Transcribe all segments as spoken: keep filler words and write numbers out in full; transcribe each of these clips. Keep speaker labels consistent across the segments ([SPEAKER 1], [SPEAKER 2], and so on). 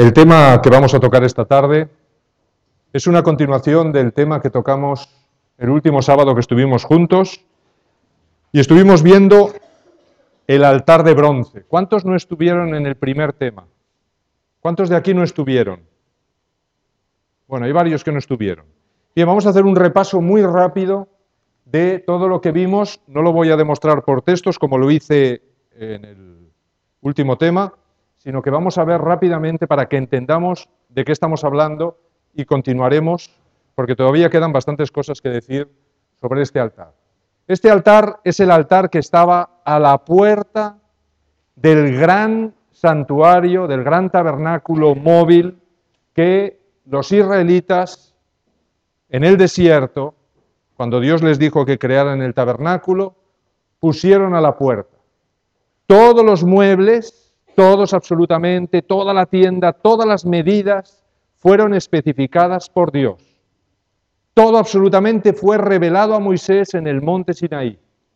[SPEAKER 1] El tema que vamos a tocar esta tarde es una continuación del tema que tocamos el último sábado que estuvimos juntos y estuvimos viendo el altar de bronce. ¿Cuántos no estuvieron en el primer tema? ¿Cuántos de aquí no estuvieron? Bueno, hay varios que no estuvieron. Bien, vamos a hacer un repaso muy rápido de todo lo que vimos. No lo voy a demostrar por textos como lo hice en el último tema, sino que vamos a ver rápidamente para que entendamos de qué estamos hablando y continuaremos, porque todavía quedan bastantes cosas que decir sobre este altar. Este altar es el altar que estaba a la puerta del gran santuario, del gran tabernáculo móvil que los israelitas en el desierto, cuando Dios les dijo que crearan el tabernáculo, pusieron a la puerta. Todos los muebles, todos absolutamente, toda la tienda, todas las medidas fueron especificadas por Dios. Todo absolutamente fue revelado a Moisés en el monte Sinaí.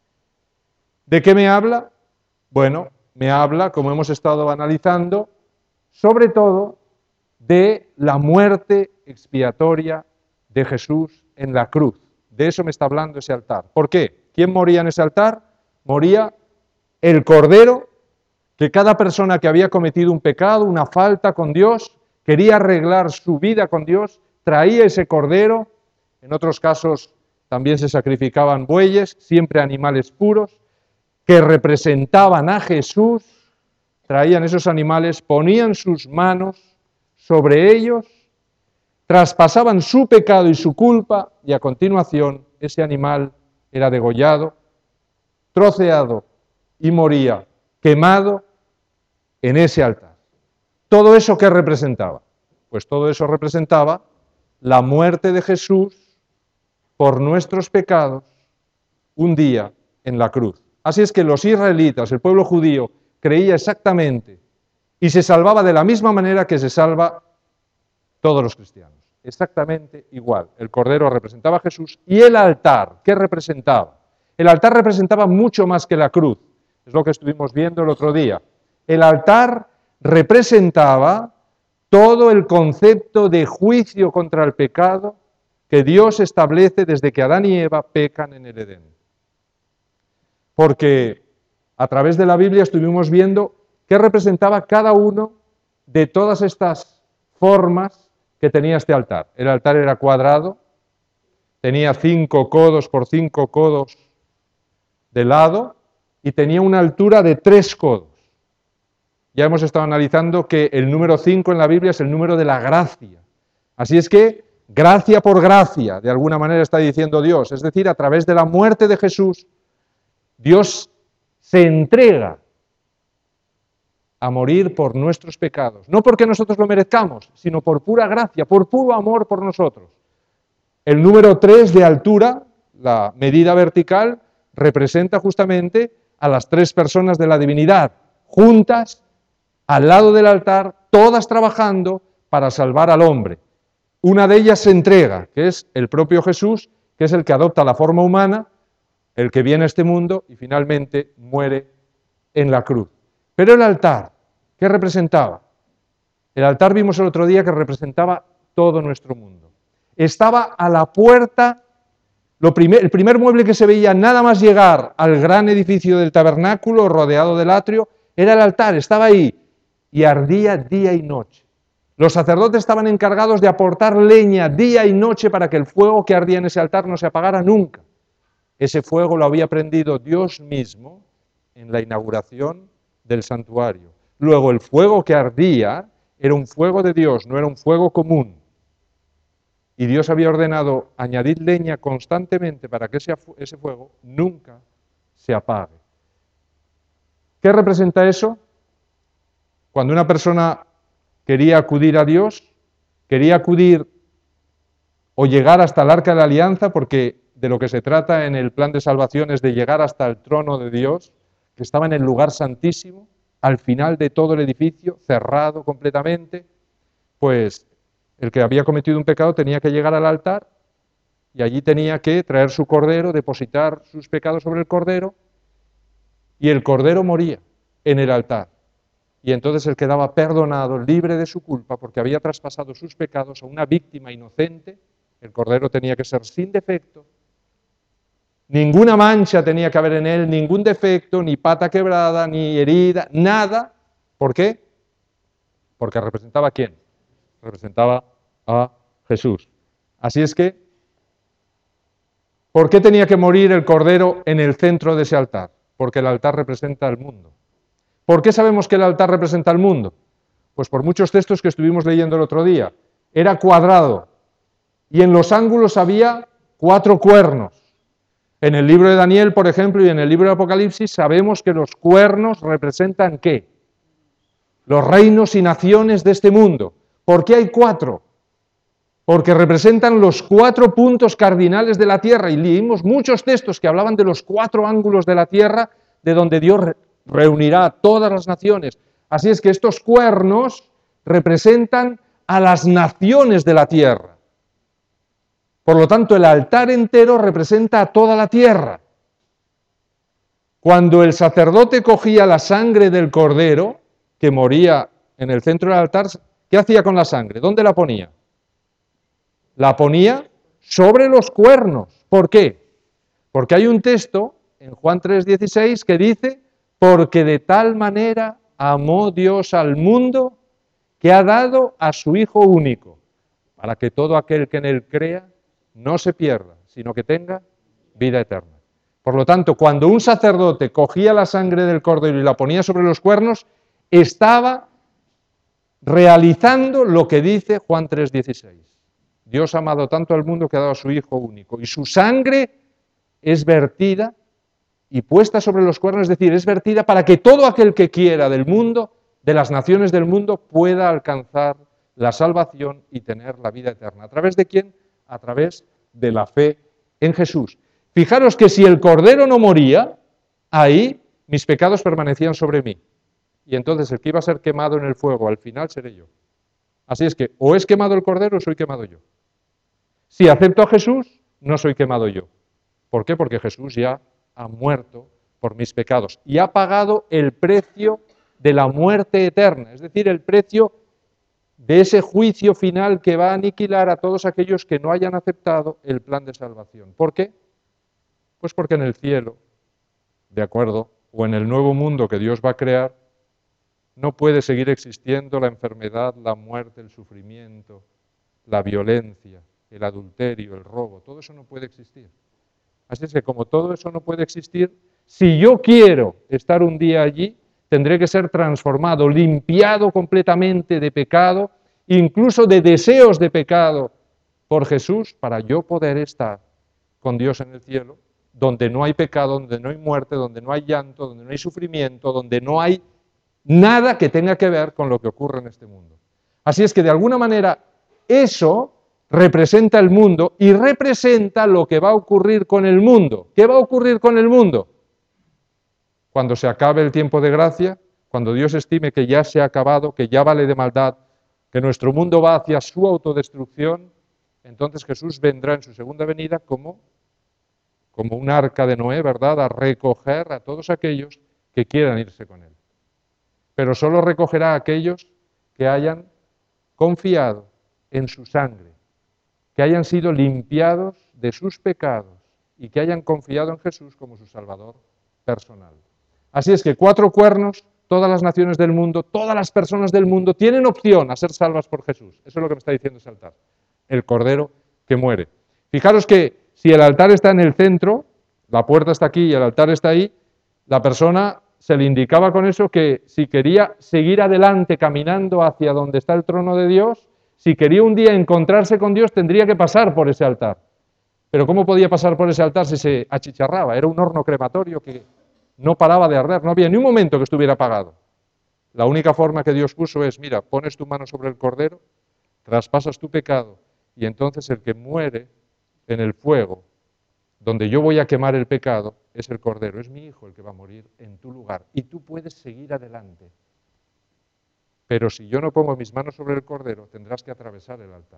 [SPEAKER 1] ¿De qué me habla? Bueno, me habla, como hemos estado analizando, sobre todo de la muerte expiatoria de Jesús en la cruz. De eso me está hablando ese altar. ¿Por qué? ¿Quién moría en ese altar? Moría el Cordero, que cada persona que había cometido un pecado, una falta con Dios, quería arreglar su vida con Dios, traía ese Cordero. En otros casos también se sacrificaban bueyes, siempre animales puros, que representaban a Jesús. Traían esos animales, ponían sus manos sobre ellos, traspasaban su pecado y su culpa, y a continuación ese animal era degollado, troceado y moría quemado en ese altar. ¿Todo eso qué representaba? Pues todo eso representaba la muerte de Jesús por nuestros pecados un día en la cruz. Así es que los israelitas, el pueblo judío, creía exactamente y se salvaba de la misma manera que se salva todos los cristianos. Exactamente igual. El Cordero representaba a Jesús y el altar, ¿qué representaba? El altar representaba mucho más que la cruz. Es lo que estuvimos viendo el otro día. El altar representaba todo el concepto de juicio contra el pecado que Dios establece desde que Adán y Eva pecan en el Edén. Porque a través de la Biblia estuvimos viendo qué representaba cada uno de todas estas formas que tenía este altar. El altar era cuadrado, tenía cinco codos por cinco codos de lado y tenía una altura de tres codos. Ya hemos estado analizando que el número cinco en la Biblia es el número de la gracia. Así es que, gracia por gracia, de alguna manera está diciendo Dios. Es decir, a través de la muerte de Jesús, Dios se entrega a morir por nuestros pecados. No porque nosotros lo merezcamos, sino por pura gracia, por puro amor por nosotros. El número tres de altura, la medida vertical, representa justamente a las tres personas de la divinidad, juntas, al lado del altar, todas trabajando para salvar al hombre. Una de ellas se entrega, que es el propio Jesús, que es el que adopta la forma humana, el que viene a este mundo y finalmente muere en la cruz. Pero el altar, ¿qué representaba? El altar vimos el otro día que representaba todo nuestro mundo. Estaba a la puerta. Lo primer, el primer mueble que se veía nada más llegar al gran edificio del tabernáculo rodeado del atrio era el altar, estaba ahí y ardía día y noche. Los sacerdotes estaban encargados de aportar leña día y noche para que el fuego que ardía en ese altar no se apagara nunca. Ese fuego lo había prendido Dios mismo en la inauguración del santuario. Luego el fuego que ardía era un fuego de Dios, no era un fuego común. Y Dios había ordenado añadir leña constantemente para que ese, ese fuego nunca se apague. ¿Qué representa eso? Cuando una persona quería acudir a Dios, quería acudir o llegar hasta el arca de la alianza, porque de lo que se trata en el plan de salvación es de llegar hasta el trono de Dios, que estaba en el lugar santísimo, al final de todo el edificio, cerrado completamente, pues el que había cometido un pecado tenía que llegar al altar y allí tenía que traer su cordero, depositar sus pecados sobre el cordero, y el cordero moría en el altar. y entonces él quedaba perdonado, libre de su culpa, porque había traspasado sus pecados a una víctima inocente. El cordero tenía que ser sin defecto, ninguna mancha tenía que haber en él, ningún defecto, ni pata quebrada, ni herida, nada. ¿Por qué? Porque representaba ¿a quién? Representaba a Jesús. Así es que, ¿por qué tenía que morir el cordero en el centro de ese altar? Porque el altar representa al mundo. ¿Por qué sabemos que el altar representa al mundo? Pues por muchos textos que estuvimos leyendo el otro día. Era cuadrado y en los ángulos había cuatro cuernos. En el libro de Daniel, por ejemplo, y en el libro de Apocalipsis sabemos que los cuernos representan ¿qué? Los reinos y naciones de este mundo. ¿Por qué hay cuatro? Porque representan los cuatro puntos cardinales de la tierra, y leímos muchos textos que hablaban de los cuatro ángulos de la tierra, de donde Dios reunirá a todas las naciones. Así es que estos cuernos representan a las naciones de la tierra. Por lo tanto, el altar entero representa a toda la tierra. Cuando el sacerdote cogía la sangre del cordero, que moría en el centro del altar, ¿qué hacía con la sangre? ¿Dónde la ponía? La ponía sobre los cuernos. ¿Por qué? Porque hay un texto en Juan tres dieciséis que dice, porque de tal manera amó Dios al mundo que ha dado a su Hijo único, para que todo aquel que en él crea no se pierda, sino que tenga vida eterna. Por lo tanto, cuando un sacerdote cogía la sangre del cordero y la ponía sobre los cuernos, estaba realizando lo que dice Juan tres dieciséis. Dios ha amado tanto al mundo que ha dado a su Hijo único, y su sangre es vertida y puesta sobre los cuernos, es decir, es vertida para que todo aquel que quiera del mundo, de las naciones del mundo, pueda alcanzar la salvación y tener la vida eterna. ¿A través de quién? A través de la fe en Jesús. Fijaros que si el cordero no moría, ahí mis pecados permanecían sobre mí. Y entonces el que iba a ser quemado en el fuego al final seré yo. Así es que o es quemado el cordero o soy quemado yo. Si acepto a Jesús, no soy quemado yo. ¿Por qué? Porque Jesús ya ha muerto por mis pecados y ha pagado el precio de la muerte eterna, es decir, el precio de ese juicio final que va a aniquilar a todos aquellos que no hayan aceptado el plan de salvación. ¿Por qué? Pues porque en el cielo, de acuerdo, o en el nuevo mundo que Dios va a crear, no puede seguir existiendo la enfermedad, la muerte, el sufrimiento, la violencia, el adulterio, el robo, todo eso no puede existir. Así es que como todo eso no puede existir, si yo quiero estar un día allí, tendré que ser transformado, limpiado completamente de pecado, incluso de deseos de pecado por Jesús, para yo poder estar con Dios en el cielo, donde no hay pecado, donde no hay muerte, donde no hay llanto, donde no hay sufrimiento, donde no hay nada que tenga que ver con lo que ocurre en este mundo. Así es que de alguna manera eso representa el mundo y representa lo que va a ocurrir con el mundo. ¿Qué va a ocurrir con el mundo? Cuando se acabe el tiempo de gracia, cuando Dios estime que ya se ha acabado, que ya vale de maldad, que nuestro mundo va hacia su autodestrucción, entonces Jesús vendrá en su segunda venida como, como un arca de Noé, ¿verdad?, a recoger a todos aquellos que quieran irse con él. Pero solo recogerá a aquellos que hayan confiado en su sangre, que hayan sido limpiados de sus pecados y que hayan confiado en Jesús como su Salvador personal. Así es que cuatro cuernos, todas las naciones del mundo, todas las personas del mundo tienen opción a ser salvas por Jesús. Eso es lo que me está diciendo ese altar, el Cordero que muere. Fijaros que si el altar está en el centro, la puerta está aquí y el altar está ahí, la persona se le indicaba con eso que si quería seguir adelante caminando hacia donde está el trono de Dios, si quería un día encontrarse con Dios, tendría que pasar por ese altar. Pero ¿cómo podía pasar por ese altar si se achicharraba? Era un horno crematorio que no paraba de arder, no había ni un momento que estuviera apagado. La única forma que Dios puso es, mira, pones tu mano sobre el cordero, traspasas tu pecado, y entonces el que muere en el fuego, donde yo voy a quemar el pecado, es el cordero, es mi hijo el que va a morir en tu lugar, y tú puedes seguir adelante. Pero si yo no pongo mis manos sobre el cordero, tendrás que atravesar el altar.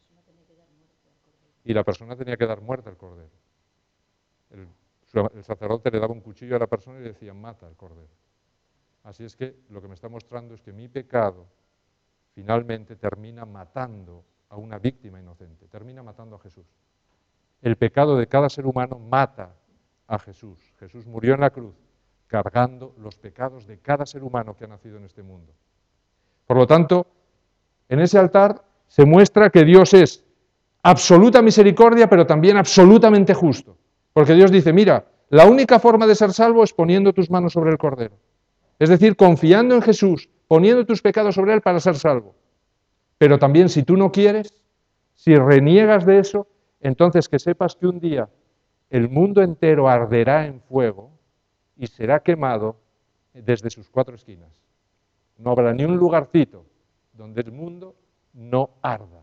[SPEAKER 1] Y la persona tenía que dar muerte al cordero. El, el sacerdote le daba un cuchillo a la persona y le decía, mata al cordero. Así es que lo que me está mostrando es que mi pecado finalmente termina matando a una víctima inocente, termina matando a Jesús. El pecado de cada ser humano mata a Jesús. Jesús murió en la cruz cargando los pecados de cada ser humano que ha nacido en este mundo. Por lo tanto, en ese altar se muestra que Dios es absoluta misericordia, pero también absolutamente justo. Porque Dios dice, mira, la única forma de ser salvo es poniendo tus manos sobre el Cordero. Es decir, confiando en Jesús, poniendo tus pecados sobre Él para ser salvo. Pero también si tú no quieres, si reniegas de eso, entonces que sepas que un día el mundo entero arderá en fuego y será quemado desde sus cuatro esquinas. No habrá ni un lugarcito donde el mundo no arda.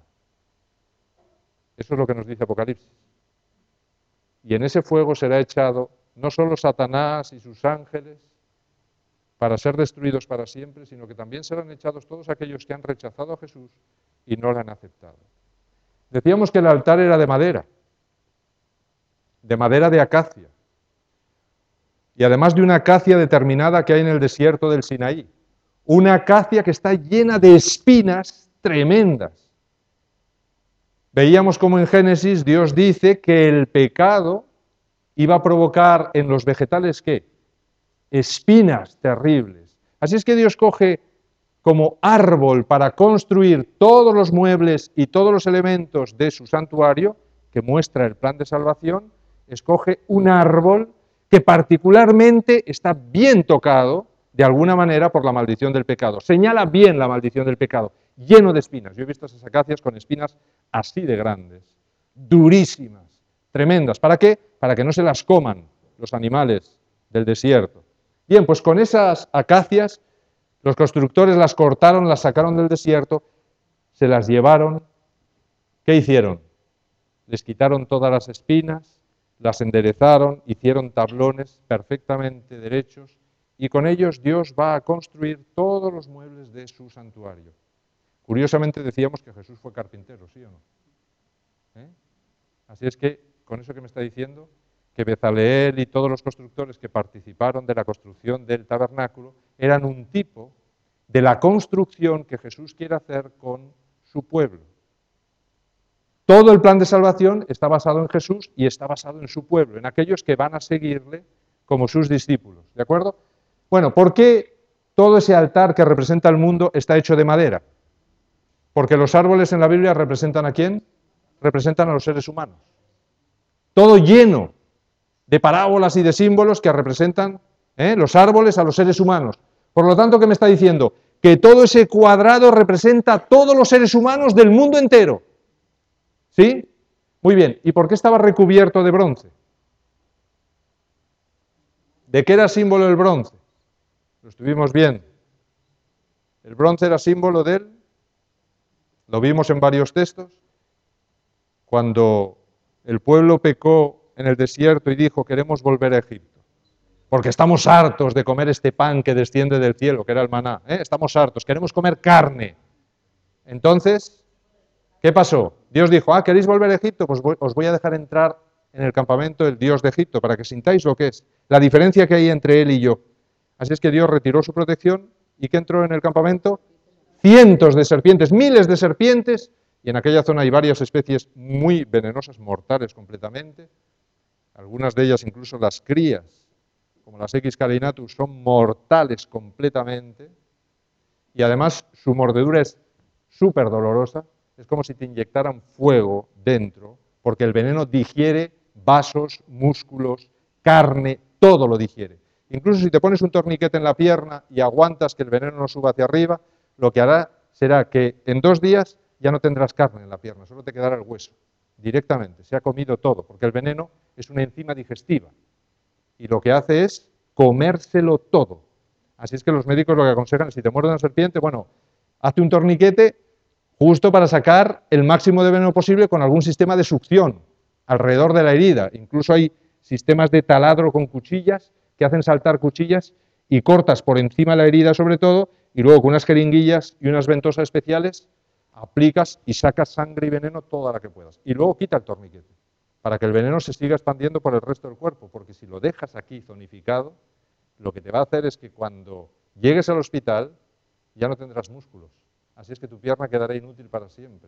[SPEAKER 1] Eso es lo que nos dice Apocalipsis. Y en ese fuego será echado no solo Satanás y sus ángeles para ser destruidos para siempre, sino que también serán echados todos aquellos que han rechazado a Jesús y no lo han aceptado. Decíamos que el altar era de madera, de madera de acacia, y además de una acacia determinada que hay en el desierto del Sinaí, una acacia que está llena de espinas tremendas. Veíamos cómo en Génesis Dios dice que el pecado iba a provocar en los vegetales, ¿qué? Espinas terribles. Así es que Dios coge como árbol para construir todos los muebles y todos los elementos de su santuario, que muestra el plan de salvación, escoge un árbol que particularmente está bien tocado, de alguna manera, por la maldición del pecado. Señala bien la maldición del pecado, lleno de espinas. Yo he visto esas acacias con espinas así de grandes, durísimas, tremendas. ¿Para qué? Para que no se las coman los animales del desierto. Bien, pues con esas acacias, los constructores las cortaron, las sacaron del desierto, se las llevaron. ¿Qué hicieron? Les quitaron todas las espinas, las enderezaron, hicieron tablones perfectamente derechos, y con ellos Dios va a construir todos los muebles de su santuario. Curiosamente decíamos que Jesús fue carpintero, ¿sí o no? ¿Eh? Así es que, con eso que me está diciendo, que Bezaleel y todos los constructores que participaron de la construcción del tabernáculo eran un tipo de la construcción que Jesús quiere hacer con su pueblo. Todo el plan de salvación está basado en Jesús y está basado en su pueblo, en aquellos que van a seguirle como sus discípulos, ¿de acuerdo? Bueno, ¿por qué todo ese altar que representa el mundo está hecho de madera? Porque los árboles en la Biblia representan ¿a quién? Representan a los seres humanos. Todo lleno de parábolas y de símbolos que representan ¿eh? los árboles a los seres humanos. Por lo tanto, ¿qué me está diciendo? Que todo ese cuadrado representa a todos los seres humanos del mundo entero. ¿Sí? Muy bien. ¿Y por qué estaba recubierto de bronce? ¿De qué era símbolo el bronce? Lo estuvimos viendo. El bronce era símbolo del, lo vimos en varios textos, cuando el pueblo pecó en el desierto y dijo, queremos volver a Egipto, porque estamos hartos de comer este pan que desciende del cielo, que era el maná, ¿eh? Estamos hartos, queremos comer carne. Entonces, ¿qué pasó? Dios dijo, ah, ¿queréis volver a Egipto? Pues voy, os voy a dejar entrar en el campamento el Dios de Egipto, para que sintáis lo que es, la diferencia que hay entre él y yo. Así es que Dios retiró su protección, ¿y qué entró en el campamento? Cientos de serpientes, miles de serpientes, y en aquella zona hay varias especies muy venenosas, mortales completamente. Algunas de ellas, incluso las crías, como las X. carinatus, son mortales completamente. Y además su mordedura es súper dolorosa. Es como si te inyectaran fuego dentro, porque el veneno digiere vasos, músculos, carne, todo lo digiere. Incluso si te pones un torniquete en la pierna y aguantas que el veneno no suba hacia arriba, lo que hará será que en dos días ya no tendrás carne en la pierna, solo te quedará el hueso, directamente, se ha comido todo, porque el veneno es una enzima digestiva y lo que hace es comérselo todo. Así es que los médicos lo que aconsejan es, si te muerde una serpiente, bueno, hazte un torniquete justo para sacar el máximo de veneno posible con algún sistema de succión alrededor de la herida. Incluso hay sistemas de taladro con cuchillas que hacen saltar cuchillas y cortas por encima de la herida sobre todo, y luego con unas jeringuillas y unas ventosas especiales aplicas y sacas sangre y veneno toda la que puedas. Y luego quita el torniquete, para que el veneno se siga expandiendo por el resto del cuerpo, porque si lo dejas aquí zonificado, lo que te va a hacer es que cuando llegues al hospital, ya no tendrás músculos. Así es que tu pierna quedará inútil para siempre.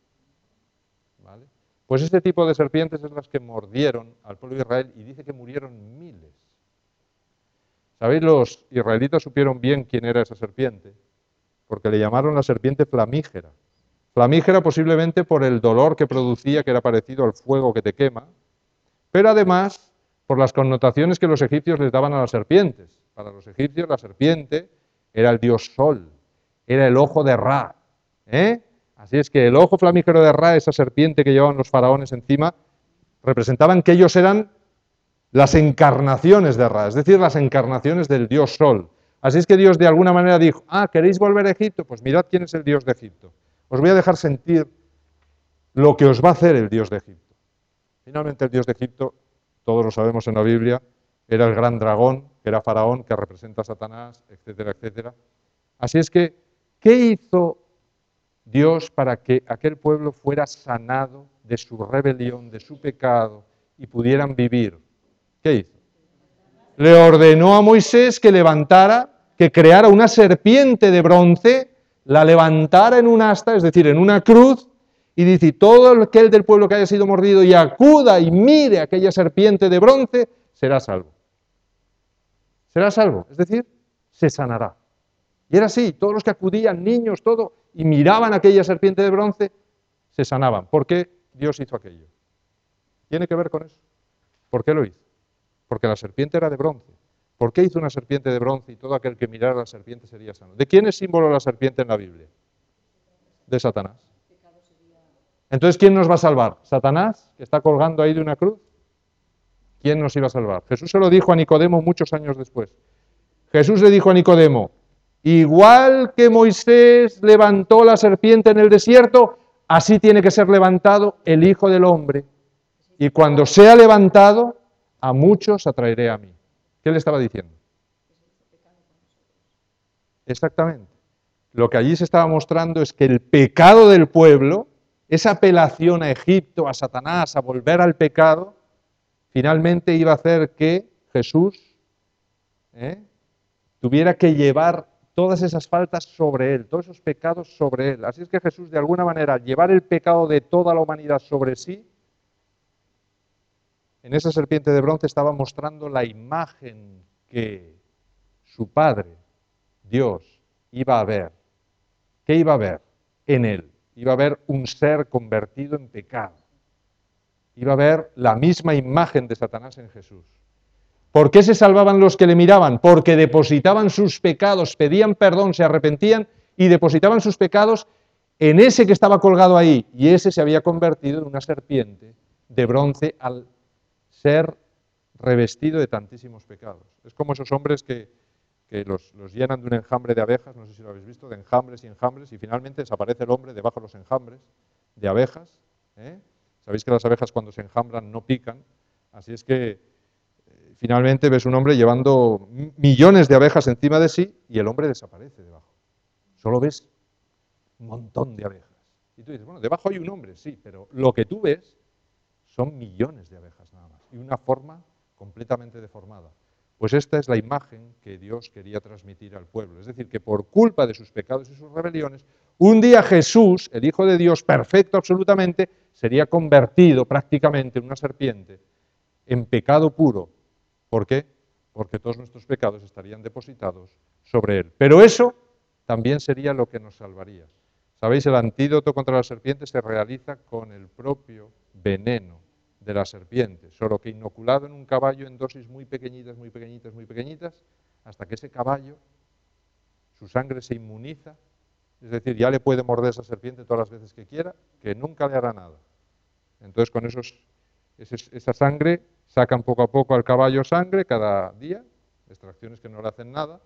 [SPEAKER 1] ¿Vale? Pues este tipo de serpientes es las que mordieron al pueblo de Israel y dice que murieron miles. ¿Sabéis? Los israelitas supieron bien quién era esa serpiente, porque le llamaron la serpiente flamígera. Flamígera posiblemente por el dolor que producía, que era parecido al fuego que te quema, pero además por las connotaciones que los egipcios les daban a las serpientes. Para los egipcios la serpiente era el dios Sol, era el ojo de Ra. ¿eh? Así es que el ojo flamígero de Ra, esa serpiente que llevaban los faraones encima, representaban que ellos eran las encarnaciones de Ra, es decir, las encarnaciones del dios Sol. Así es que Dios de alguna manera dijo, ah, ¿queréis volver a Egipto? Pues mirad quién es el dios de Egipto. Os voy a dejar sentir lo que os va a hacer el dios de Egipto. Finalmente el dios de Egipto, todos lo sabemos en la Biblia, era el gran dragón, que era Faraón, que representa a Satanás, etcétera, etcétera. Así es que, ¿qué hizo Dios para que aquel pueblo fuera sanado de su rebelión, de su pecado, y pudieran vivir? ¿Qué hizo? Le ordenó a Moisés que levantara, que creara una serpiente de bronce, la levantara en un asta, es decir, en una cruz, y dice, todo aquel del pueblo que haya sido mordido y acuda y mire aquella serpiente de bronce, será salvo. Será salvo, es decir, se sanará. Y era así, todos los que acudían, niños, todo, y miraban aquella serpiente de bronce, se sanaban. ¿Por qué Dios hizo aquello? Tiene que ver con eso. ¿Por qué lo hizo? Porque la serpiente era de bronce. ¿Por qué hizo una serpiente de bronce y todo aquel que mirara a la serpiente sería sano? ¿De quién es símbolo la serpiente en la Biblia? De Satanás. Entonces, ¿quién nos va a salvar? ¿Satanás, que está colgando ahí de una cruz? ¿Quién nos iba a salvar? Jesús se lo dijo a Nicodemo muchos años después. Jesús le dijo a Nicodemo, igual que Moisés levantó la serpiente en el desierto, así tiene que ser levantado el Hijo del Hombre. Y cuando sea levantado, a muchos atraeré a mí. ¿Qué le estaba diciendo? Exactamente. Lo que allí se estaba mostrando es que el pecado del pueblo, esa apelación a Egipto, a Satanás, a volver al pecado, finalmente iba a hacer que Jesús ¿eh? tuviera que llevar todas esas faltas sobre él, todos esos pecados sobre él. Así es que Jesús, de alguna manera, al llevar el pecado de toda la humanidad sobre sí, en esa serpiente de bronce estaba mostrando la imagen que su Padre, Dios, iba a ver. ¿Qué iba a ver en él? Iba a ver un ser convertido en pecado. Iba a ver la misma imagen de Satanás en Jesús. ¿Por qué se salvaban los que le miraban? Porque depositaban sus pecados, pedían perdón, se arrepentían y depositaban sus pecados en ese que estaba colgado ahí. Y ese se había convertido en una serpiente de bronce al ser revestido de tantísimos pecados. Es como esos hombres que, que los, los llenan de un enjambre de abejas, no sé si lo habéis visto, de enjambres y enjambres, y finalmente desaparece el hombre debajo de los enjambres de abejas. ¿eh? Sabéis que las abejas cuando se enjambran no pican, así es que eh, finalmente ves un hombre llevando millones de abejas encima de sí y el hombre desaparece debajo. Solo ves un montón de abejas. Y tú dices, bueno, debajo hay un hombre, sí, pero lo que tú ves son millones de abejas nada más y una forma completamente deformada. Pues esta es la imagen que Dios quería transmitir al pueblo. Es decir, que por culpa de sus pecados y sus rebeliones, un día Jesús, el Hijo de Dios, perfecto absolutamente, sería convertido prácticamente en una serpiente, en pecado puro. ¿Por qué? Porque todos nuestros pecados estarían depositados sobre él. Pero eso también sería lo que nos salvaría. Sabéis, el antídoto contra la serpiente se realiza con el propio veneno de la serpiente, solo que inoculado en un caballo en dosis muy pequeñitas, muy pequeñitas, muy pequeñitas, hasta que ese caballo, su sangre se inmuniza, es decir, ya le puede morder esa serpiente todas las veces que quiera, que nunca le hará nada. Entonces con esos, esa sangre sacan poco a poco al caballo sangre cada día, extracciones que no le hacen nada,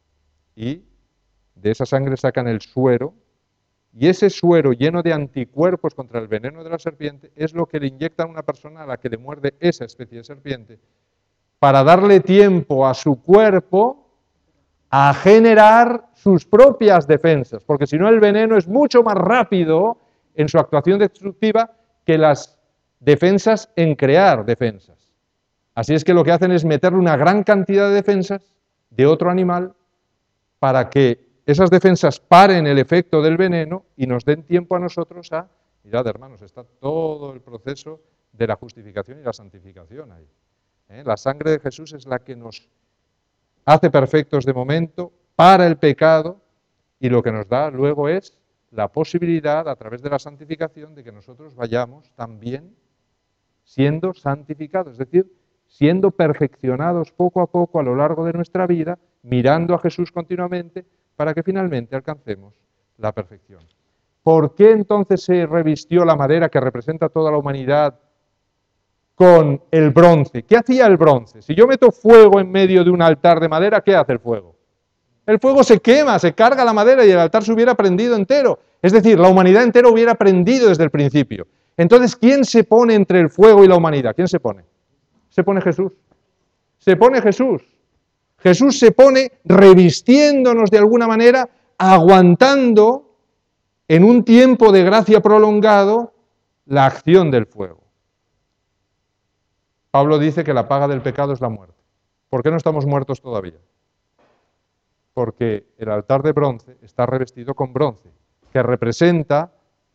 [SPEAKER 1] y de esa sangre sacan el suero, y ese suero lleno de anticuerpos contra el veneno de la serpiente es lo que le inyecta a una persona a la que le muerde esa especie de serpiente para darle tiempo a su cuerpo a generar sus propias defensas, porque si no el veneno es mucho más rápido en su actuación destructiva que las defensas en crear defensas. Así es que lo que hacen es meterle una gran cantidad de defensas de otro animal para que esas defensas paren el efecto del veneno y nos den tiempo a nosotros a, mirad hermanos, está todo el proceso de la justificación y la santificación ahí. ¿Eh? La sangre de Jesús es la que nos hace perfectos de momento, para el pecado, y lo que nos da luego es la posibilidad, a través de la santificación, de que nosotros vayamos también siendo santificados, es decir, siendo perfeccionados poco a poco a lo largo de nuestra vida, mirando a Jesús continuamente, para que finalmente alcancemos la perfección. ¿Por qué entonces se revistió la madera que representa toda la humanidad con el bronce? ¿Qué hacía el bronce? Si yo meto fuego en medio de un altar de madera, ¿qué hace el fuego? El fuego se quema, se carga la madera y el altar se hubiera prendido entero. Es decir, la humanidad entera hubiera prendido desde el principio. Entonces, ¿quién se pone entre el fuego y la humanidad? ¿Quién se pone? Se pone Jesús. Se pone Jesús. Jesús se pone revistiéndonos de alguna manera, aguantando en un tiempo de gracia prolongado la acción del fuego. Pablo dice que la paga del pecado es la muerte. ¿Por qué no estamos muertos todavía? Porque el altar de bronce está revestido con bronce, que representa,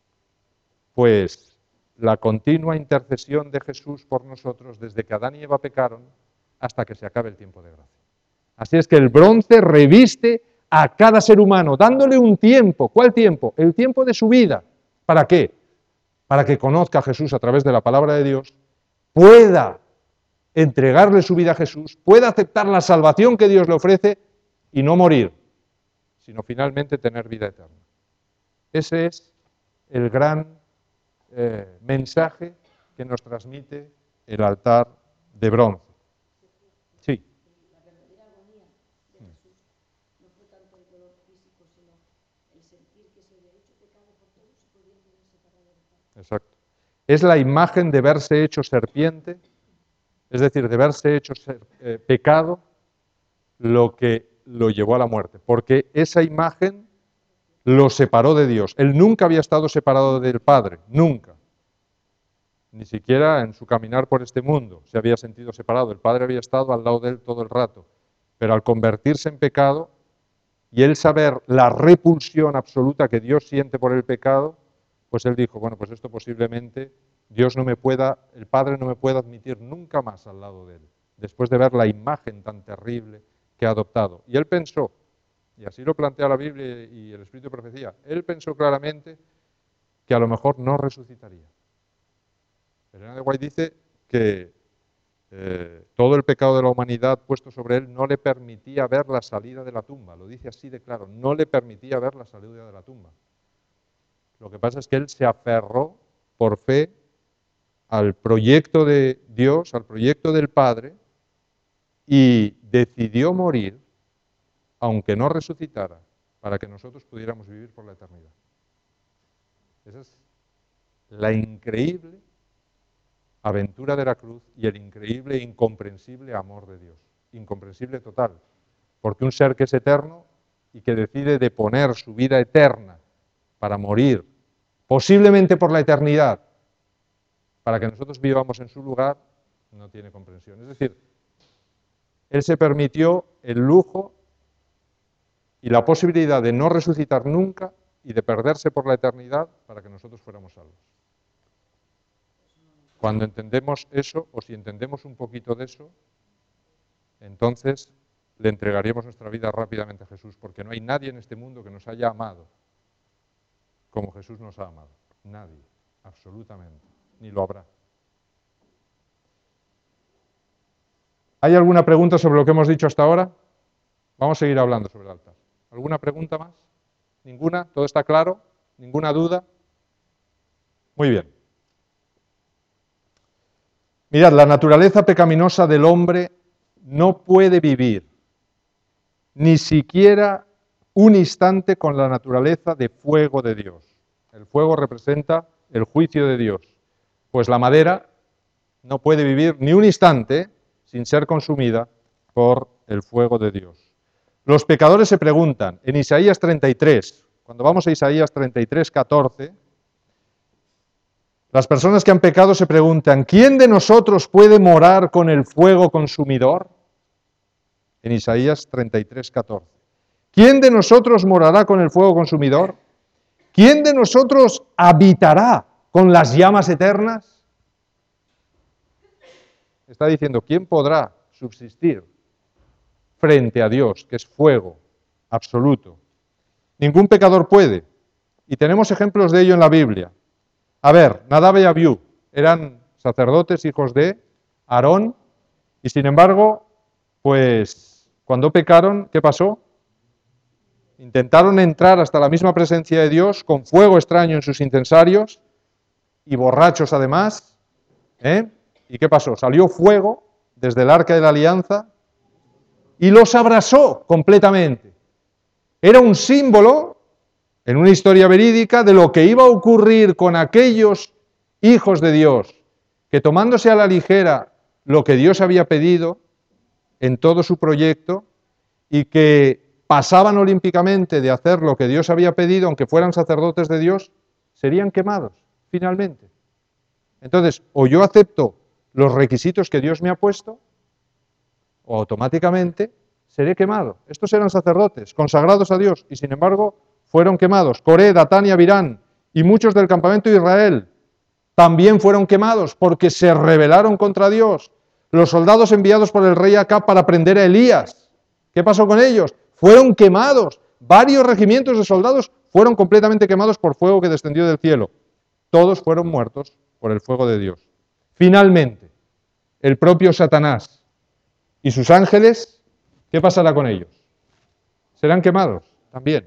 [SPEAKER 1] pues, la continua intercesión de Jesús por nosotros desde que Adán y Eva pecaron hasta que se acabe el tiempo de gracia. Así es que el bronce reviste a cada ser humano, dándole un tiempo. ¿Cuál tiempo? El tiempo de su vida. ¿Para qué? Para que conozca a Jesús a través de la palabra de Dios, pueda entregarle su vida a Jesús, pueda aceptar la salvación que Dios le ofrece y no morir, sino finalmente tener vida eterna. Ese es el gran eh, mensaje que nos transmite el altar de bronce. Sí.
[SPEAKER 2] La verdadera agonía de Jesús no fue tanto el dolor físico, sino el sentir que se había hecho pecado por todos y podía vivir separado del Padre.
[SPEAKER 1] Exacto. Es la imagen de verse hecho serpiente, es decir, de verse hecho ser, eh, pecado, lo que lo llevó a la muerte, porque esa imagen lo separó de Dios. Él nunca había estado separado del Padre, nunca. Ni siquiera en su caminar por este mundo se había sentido separado. El Padre había estado al lado de él todo el rato. Pero al convertirse en pecado y él saber la repulsión absoluta que Dios siente por el pecado, pues él dijo, bueno, pues esto posiblemente Dios no me pueda, el Padre no me pueda admitir nunca más al lado de él, después de ver la imagen tan terrible que ha adoptado. Y él pensó, y así lo plantea la Biblia y el Espíritu de Profecía, él pensó claramente que a lo mejor no resucitaría. Elena de White dice que eh, todo el pecado de la humanidad puesto sobre él no le permitía ver la salida de la tumba. Lo dice así de claro, no le permitía ver la salida de la tumba. Lo que pasa es que él se aferró por fe al proyecto de Dios, al proyecto del Padre, y decidió morir, aunque no resucitara, para que nosotros pudiéramos vivir por la eternidad. Esa es la increíble aventura de la cruz y el increíble e incomprensible amor de Dios. Incomprensible total, porque un ser que es eterno y que decide deponer su vida eterna para morir, posiblemente por la eternidad, para que nosotros vivamos en su lugar, no tiene comprensión. Es decir, él se permitió el lujo y la posibilidad de no resucitar nunca y de perderse por la eternidad para que nosotros fuéramos salvos. Cuando entendemos eso, o si entendemos un poquito de eso, entonces le entregaríamos nuestra vida rápidamente a Jesús, porque no hay nadie en este mundo que nos haya amado como Jesús nos ha amado. Nadie, absolutamente, ni lo habrá. ¿Hay alguna pregunta sobre lo que hemos dicho hasta ahora? Vamos a seguir hablando sobre el altar. ¿Alguna pregunta más? ¿Ninguna? ¿Todo está claro? ¿Ninguna duda? Muy bien. Mirad, la naturaleza pecaminosa del hombre no puede vivir ni siquiera un instante con la naturaleza de fuego de Dios. El fuego representa el juicio de Dios. Pues la madera no puede vivir ni un instante sin ser consumida por el fuego de Dios. Los pecadores se preguntan, en Isaías treinta y tres, cuando vamos a Isaías treinta y tres, catorce, las personas que han pecado se preguntan, ¿quién de nosotros puede morar con el fuego consumidor? En Isaías treinta y tres, catorce. ¿Quién de nosotros morará con el fuego consumidor? ¿Quién de nosotros habitará con las llamas eternas? Está diciendo, ¿quién podrá subsistir frente a Dios, que es fuego absoluto? Ningún pecador puede. Y tenemos ejemplos de ello en la Biblia. A ver, Nadab y Abiú eran sacerdotes, hijos de Aarón, y sin embargo, pues cuando pecaron, ¿qué pasó? Intentaron entrar hasta la misma presencia de Dios con fuego extraño en sus incensarios y borrachos además. ¿eh? ¿Y qué pasó? Salió fuego desde el arca de la alianza y los abrasó completamente. Era un símbolo, en una historia verídica, de lo que iba a ocurrir con aquellos hijos de Dios que, tomándose a la ligera lo que Dios había pedido en todo su proyecto y que pasaban olímpicamente de hacer lo que Dios había pedido, aunque fueran sacerdotes de Dios, serían quemados, finalmente. Entonces, o yo acepto los requisitos que Dios me ha puesto, o automáticamente seré quemado. Estos eran sacerdotes, consagrados a Dios, y sin embargo fueron quemados. Coré, Datán y Abirán, y muchos del campamento de Israel, también fueron quemados, porque se rebelaron contra Dios. Los soldados enviados por el rey Acab para prender a Elías, ¿qué pasó con ellos? Fueron quemados. Varios regimientos de soldados fueron completamente quemados por fuego que descendió del cielo. Todos fueron muertos por el fuego de Dios. Finalmente, el propio Satanás y sus ángeles, ¿qué pasará con ellos? Serán quemados también.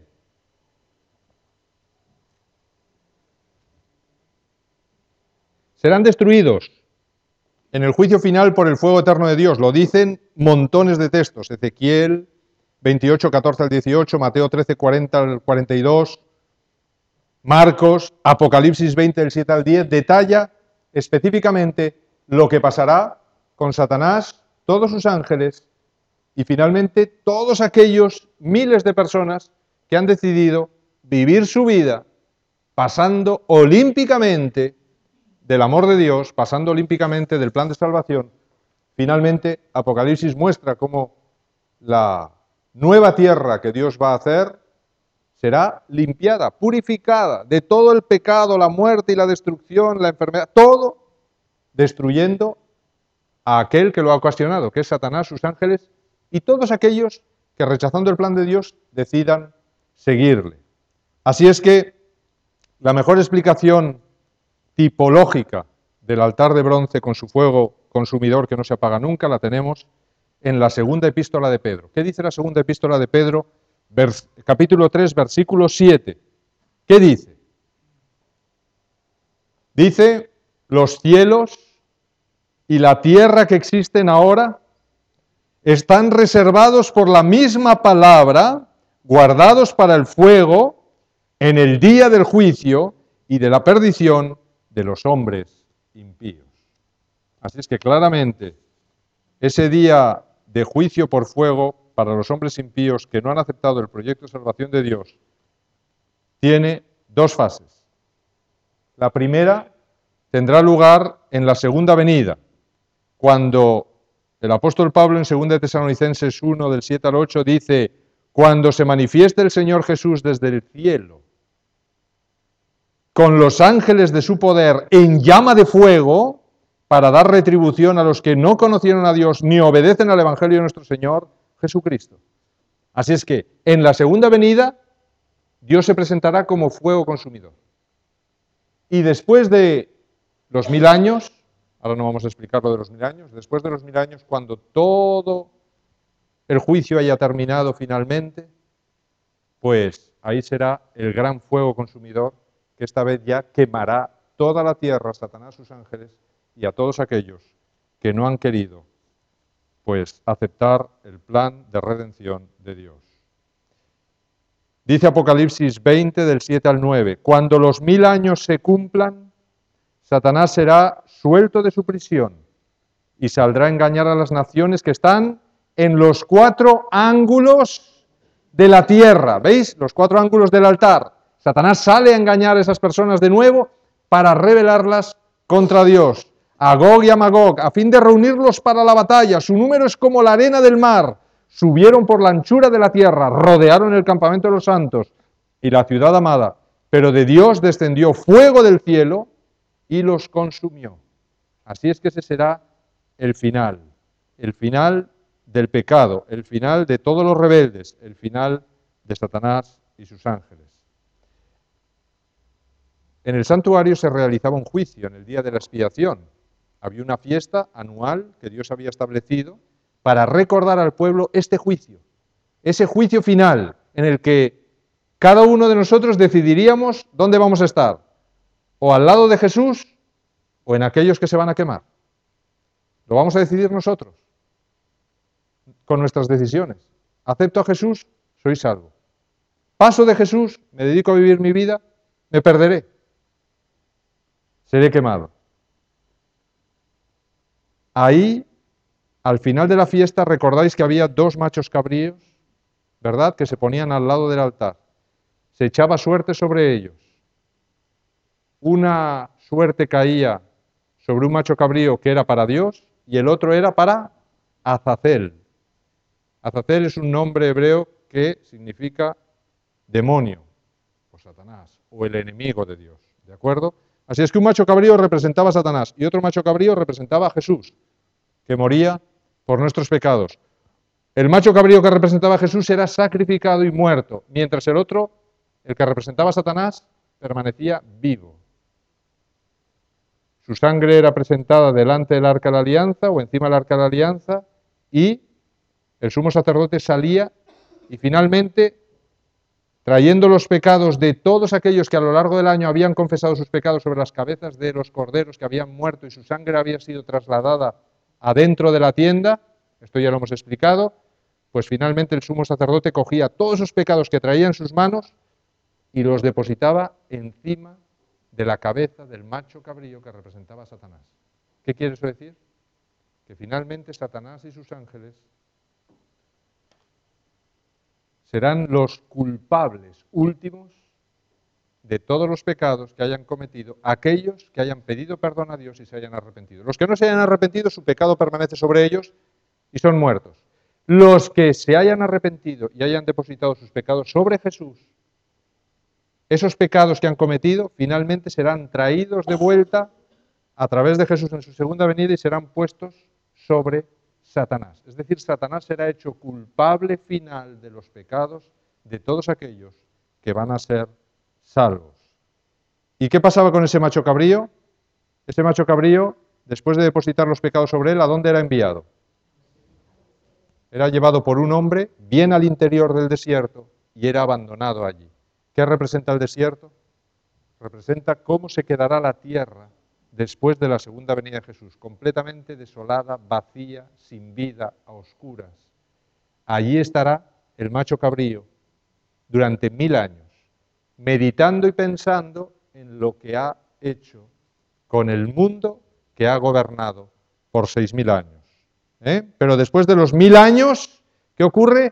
[SPEAKER 1] Serán destruidos en el juicio final por el fuego eterno de Dios. Lo dicen montones de textos. Ezequiel veintiocho, catorce al dieciocho, Mateo trece, cuarenta al cuarenta y dos, Marcos, Apocalipsis veinte, del siete al diez, detalla específicamente lo que pasará con Satanás, todos sus ángeles y finalmente todos aquellos miles de personas que han decidido vivir su vida pasando olímpicamente del amor de Dios, pasando olímpicamente del plan de salvación. Finalmente, Apocalipsis muestra cómo la nueva tierra que Dios va a hacer será limpiada, purificada de todo el pecado, la muerte y la destrucción, la enfermedad, todo destruyendo a aquel que lo ha ocasionado, que es Satanás, sus ángeles, y todos aquellos que, rechazando el plan de Dios, decidan seguirle. Así es que la mejor explicación tipológica del altar de bronce con su fuego consumidor que no se apaga nunca la tenemos en la segunda epístola de Pedro. ¿Qué dice la segunda epístola de Pedro? Vers- capítulo tres, versículo siete. ¿Qué dice? Dice, los cielos y la tierra que existen ahora están reservados por la misma palabra, guardados para el fuego en el día del juicio y de la perdición de los hombres impíos. Así es que claramente ese día de juicio por fuego para los hombres impíos que no han aceptado el proyecto de salvación de Dios tiene dos fases. La primera tendrá lugar en la segunda venida, cuando el apóstol Pablo en segunda de Tesalonicenses uno, del siete al ocho, dice, cuando se manifieste el Señor Jesús desde el cielo, con los ángeles de su poder en llama de fuego, para dar retribución a los que no conocieron a Dios ni obedecen al Evangelio de nuestro Señor Jesucristo. Así es que en la segunda venida Dios se presentará como fuego consumidor. Y después de los mil años, ahora no vamos a explicar lo de los mil años, después de los mil años, cuando todo el juicio haya terminado finalmente, pues ahí será el gran fuego consumidor que esta vez ya quemará toda la tierra, a Satanás, sus ángeles, y a todos aquellos que no han querido pues aceptar el plan de redención de Dios. Dice Apocalipsis veinte, del siete al nueve, cuando los mil años se cumplan, Satanás será suelto de su prisión y saldrá a engañar a las naciones que están en los cuatro ángulos de la tierra. ¿Veis? Los cuatro ángulos del altar. Satanás sale a engañar a esas personas de nuevo para rebelarlas contra Dios. A Gog y a Magog, a fin de reunirlos para la batalla. Su número es como la arena del mar. subieron por la anchura de la tierra, rodearon el campamento de los santos y la ciudad amada, pero de Dios descendió fuego del cielo y los consumió. Así es que ese será el final, el final del pecado, el final de todos los rebeldes, el final de Satanás y sus ángeles. En el santuario se realizaba un juicio en el día de la expiación. Había una fiesta anual que Dios había establecido para recordar al pueblo este juicio, ese juicio final en el que cada uno de nosotros decidiríamos dónde vamos a estar, o al lado de Jesús o en aquellos que se van a quemar. Lo vamos a decidir nosotros, con nuestras decisiones. Acepto a Jesús, soy salvo. Paso de Jesús, me dedico a vivir mi vida, me perderé. Seré quemado. Ahí, al final de la fiesta, recordáis que había dos machos cabríos, ¿verdad?, que se ponían al lado del altar. Se echaba suerte sobre ellos. Una suerte caía sobre un macho cabrío que era para Dios y el otro era para Azazel. Azazel es un nombre hebreo que significa demonio, o Satanás, o el enemigo de Dios, ¿de acuerdo? Así es que un macho cabrío representaba a Satanás y otro macho cabrío representaba a Jesús, que moría por nuestros pecados. El macho cabrío que representaba a Jesús era sacrificado y muerto, mientras el otro, el que representaba a Satanás, permanecía vivo. Su sangre era presentada delante del arca de la alianza o encima del arca de la alianza y el sumo sacerdote salía y finalmente, trayendo los pecados de todos aquellos que a lo largo del año habían confesado sus pecados sobre las cabezas de los corderos que habían muerto y su sangre había sido trasladada adentro de la tienda, esto ya lo hemos explicado, pues finalmente el sumo sacerdote cogía todos esos pecados que traía en sus manos y los depositaba encima de la cabeza del macho cabrío que representaba a Satanás. ¿Qué quiere eso decir? Que finalmente Satanás y sus ángeles serán los culpables últimos de todos los pecados que hayan cometido aquellos que hayan pedido perdón a Dios y se hayan arrepentido. Los que no se hayan arrepentido, su pecado permanece sobre ellos y son muertos. Los que se hayan arrepentido y hayan depositado sus pecados sobre Jesús, esos pecados que han cometido finalmente serán traídos de vuelta a través de Jesús en su segunda venida y serán puestos sobre Satanás. Es decir, Satanás será hecho culpable final de los pecados de todos aquellos que van a ser salvos. ¿Y qué pasaba con ese macho cabrío? Ese macho cabrío, después de depositar los pecados sobre él, ¿a dónde era enviado? Era llevado por un hombre bien al interior del desierto y era abandonado allí. ¿Qué representa el desierto? Representa cómo se quedará la tierra después de la segunda venida de Jesús, completamente desolada, vacía, sin vida, a oscuras. Allí estará el macho cabrío durante mil años, meditando y pensando en lo que ha hecho con el mundo que ha gobernado por seis mil años. ¿Eh? Pero después de los mil años, ¿qué ocurre?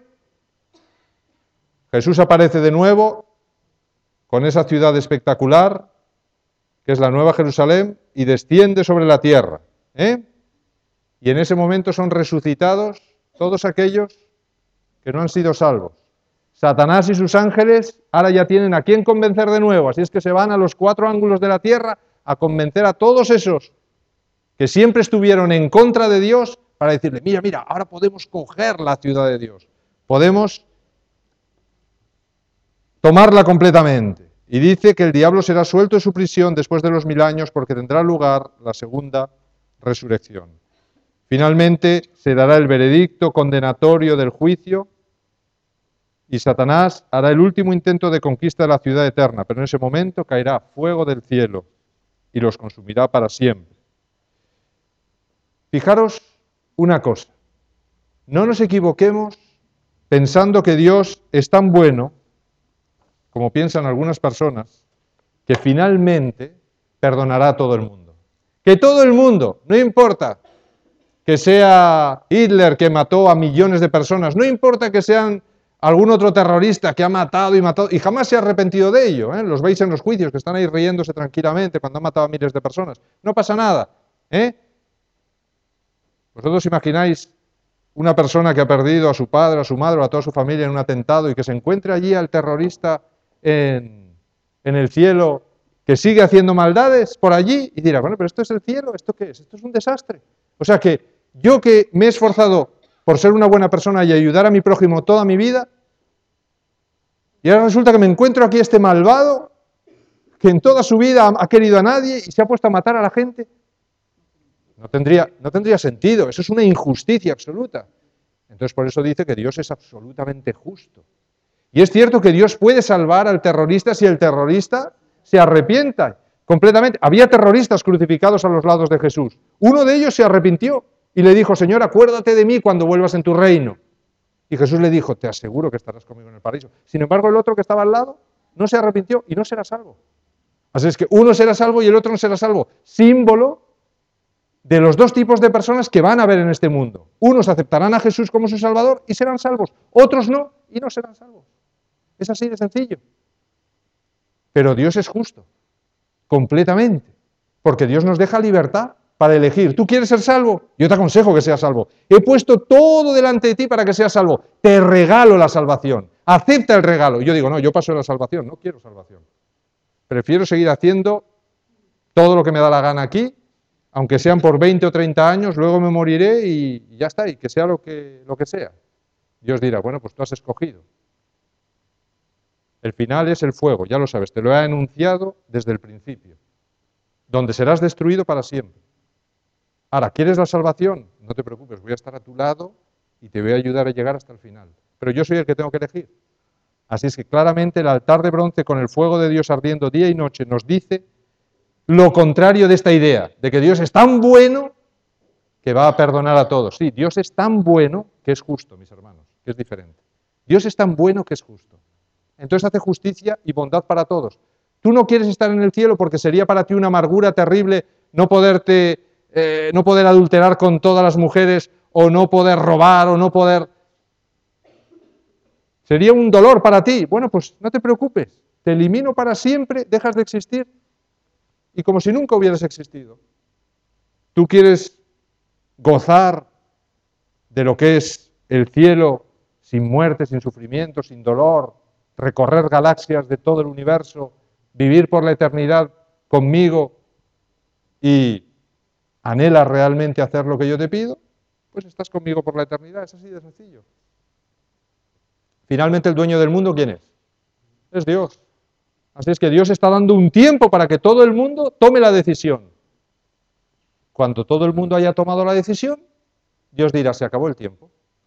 [SPEAKER 1] Jesús aparece de nuevo con esa ciudad espectacular, que es la Nueva Jerusalén, y desciende sobre la tierra. ¿eh? Y en ese momento son resucitados todos aquellos que no han sido salvos. Satanás y sus ángeles ahora ya tienen a quién convencer de nuevo, así es que se van a los cuatro ángulos de la tierra a convencer a todos esos que siempre estuvieron en contra de Dios para decirle, mira, mira, ahora podemos coger la ciudad de Dios, podemos tomarla completamente. Y dice que el diablo será suelto de su prisión después de los mil años porque tendrá lugar la segunda resurrección. Finalmente se dará el veredicto condenatorio del juicio y Satanás hará el último intento de conquista de la ciudad eterna, pero en ese momento caerá fuego del cielo y los consumirá para siempre. Fijaros una cosa, no nos equivoquemos pensando que Dios es tan bueno, como piensan algunas personas, que finalmente perdonará a todo el mundo. Que todo el mundo, no importa que sea Hitler que mató a millones de personas, no importa que sean algún otro terrorista que ha matado y matado y jamás se ha arrepentido de ello, ¿eh? Los veis en los juicios que están ahí riéndose tranquilamente cuando han matado a miles de personas. No pasa nada. ¿eh? ¿Vosotros imagináis una persona que ha perdido a su padre, a su madre, a toda su familia en un atentado y que se encuentre allí al terrorista en, en el cielo, que sigue haciendo maldades por allí y dirá, bueno, pero esto es el cielo, ¿esto qué es? Esto es un desastre. O sea que yo que me he esforzado por ser una buena persona y ayudar a mi prójimo toda mi vida, y ahora resulta que me encuentro aquí este malvado que en toda su vida ha querido a nadie y se ha puesto a matar a la gente. No tendría, no tendría sentido, eso es una injusticia absoluta. Entonces por eso dice que Dios es absolutamente justo. Y es cierto que Dios puede salvar al terrorista si el terrorista se arrepienta completamente. Había terroristas crucificados a los lados de Jesús. Uno de ellos se arrepintió y le dijo, Señor, acuérdate de mí cuando vuelvas en tu reino. Y Jesús le dijo, te aseguro que estarás conmigo en el paraíso. Sin embargo, el otro que estaba al lado no se arrepintió y no será salvo. Así es que uno será salvo y el otro no será salvo. Símbolo de los dos tipos de personas que van a haber en este mundo. Unos aceptarán a Jesús como su Salvador y serán salvos. Otros no y no serán salvos. Es así de sencillo. Pero Dios es justo, completamente. Porque Dios nos deja libertad para elegir. ¿Tú quieres ser salvo? Yo te aconsejo que seas salvo. He puesto todo delante de ti para que seas salvo. Te regalo la salvación. Acepta el regalo. Y yo digo, no, yo paso de la salvación. No quiero salvación. Prefiero seguir haciendo todo lo que me da la gana aquí, aunque sean por veinte o treinta años, luego me moriré y ya está, y que sea lo que, lo que sea. Dios dirá, bueno, pues tú has escogido. El final es el fuego, ya lo sabes, te lo he anunciado desde el principio, donde serás destruido para siempre. Ahora, ¿quieres la salvación? No te preocupes, voy a estar a tu lado y te voy a ayudar a llegar hasta el final. Pero yo soy el que tengo que elegir. Así es que claramente el altar de bronce con el fuego de Dios ardiendo día y noche nos dice lo contrario de esta idea, de que Dios es tan bueno que va a perdonar a todos. Sí, Dios es tan bueno que es justo, mis hermanos, que es diferente. Dios es tan bueno que es justo. Entonces hace justicia y bondad para todos. Tú no quieres estar en el cielo porque sería para ti una amargura terrible no poderte, eh, no poder adulterar con todas las mujeres o no poder robar o no poder... Sería un dolor para ti. Bueno, pues no te preocupes. Te elimino para siempre, dejas de existir y como si nunca hubieras existido. ¿Tú quieres gozar de lo que es el cielo sin muerte, sin sufrimiento, sin dolor, recorrer galaxias de todo el universo, vivir por la eternidad conmigo y anhelas realmente hacer lo que yo te pido? Pues estás conmigo por la eternidad, es así de sencillo. Finalmente, el dueño del mundo, ¿quién es? Es Dios. Así es que Dios está dando un tiempo para que todo el mundo tome la decisión. Cuando todo el mundo haya tomado la decisión, Dios dirá, se acabó el tiempo.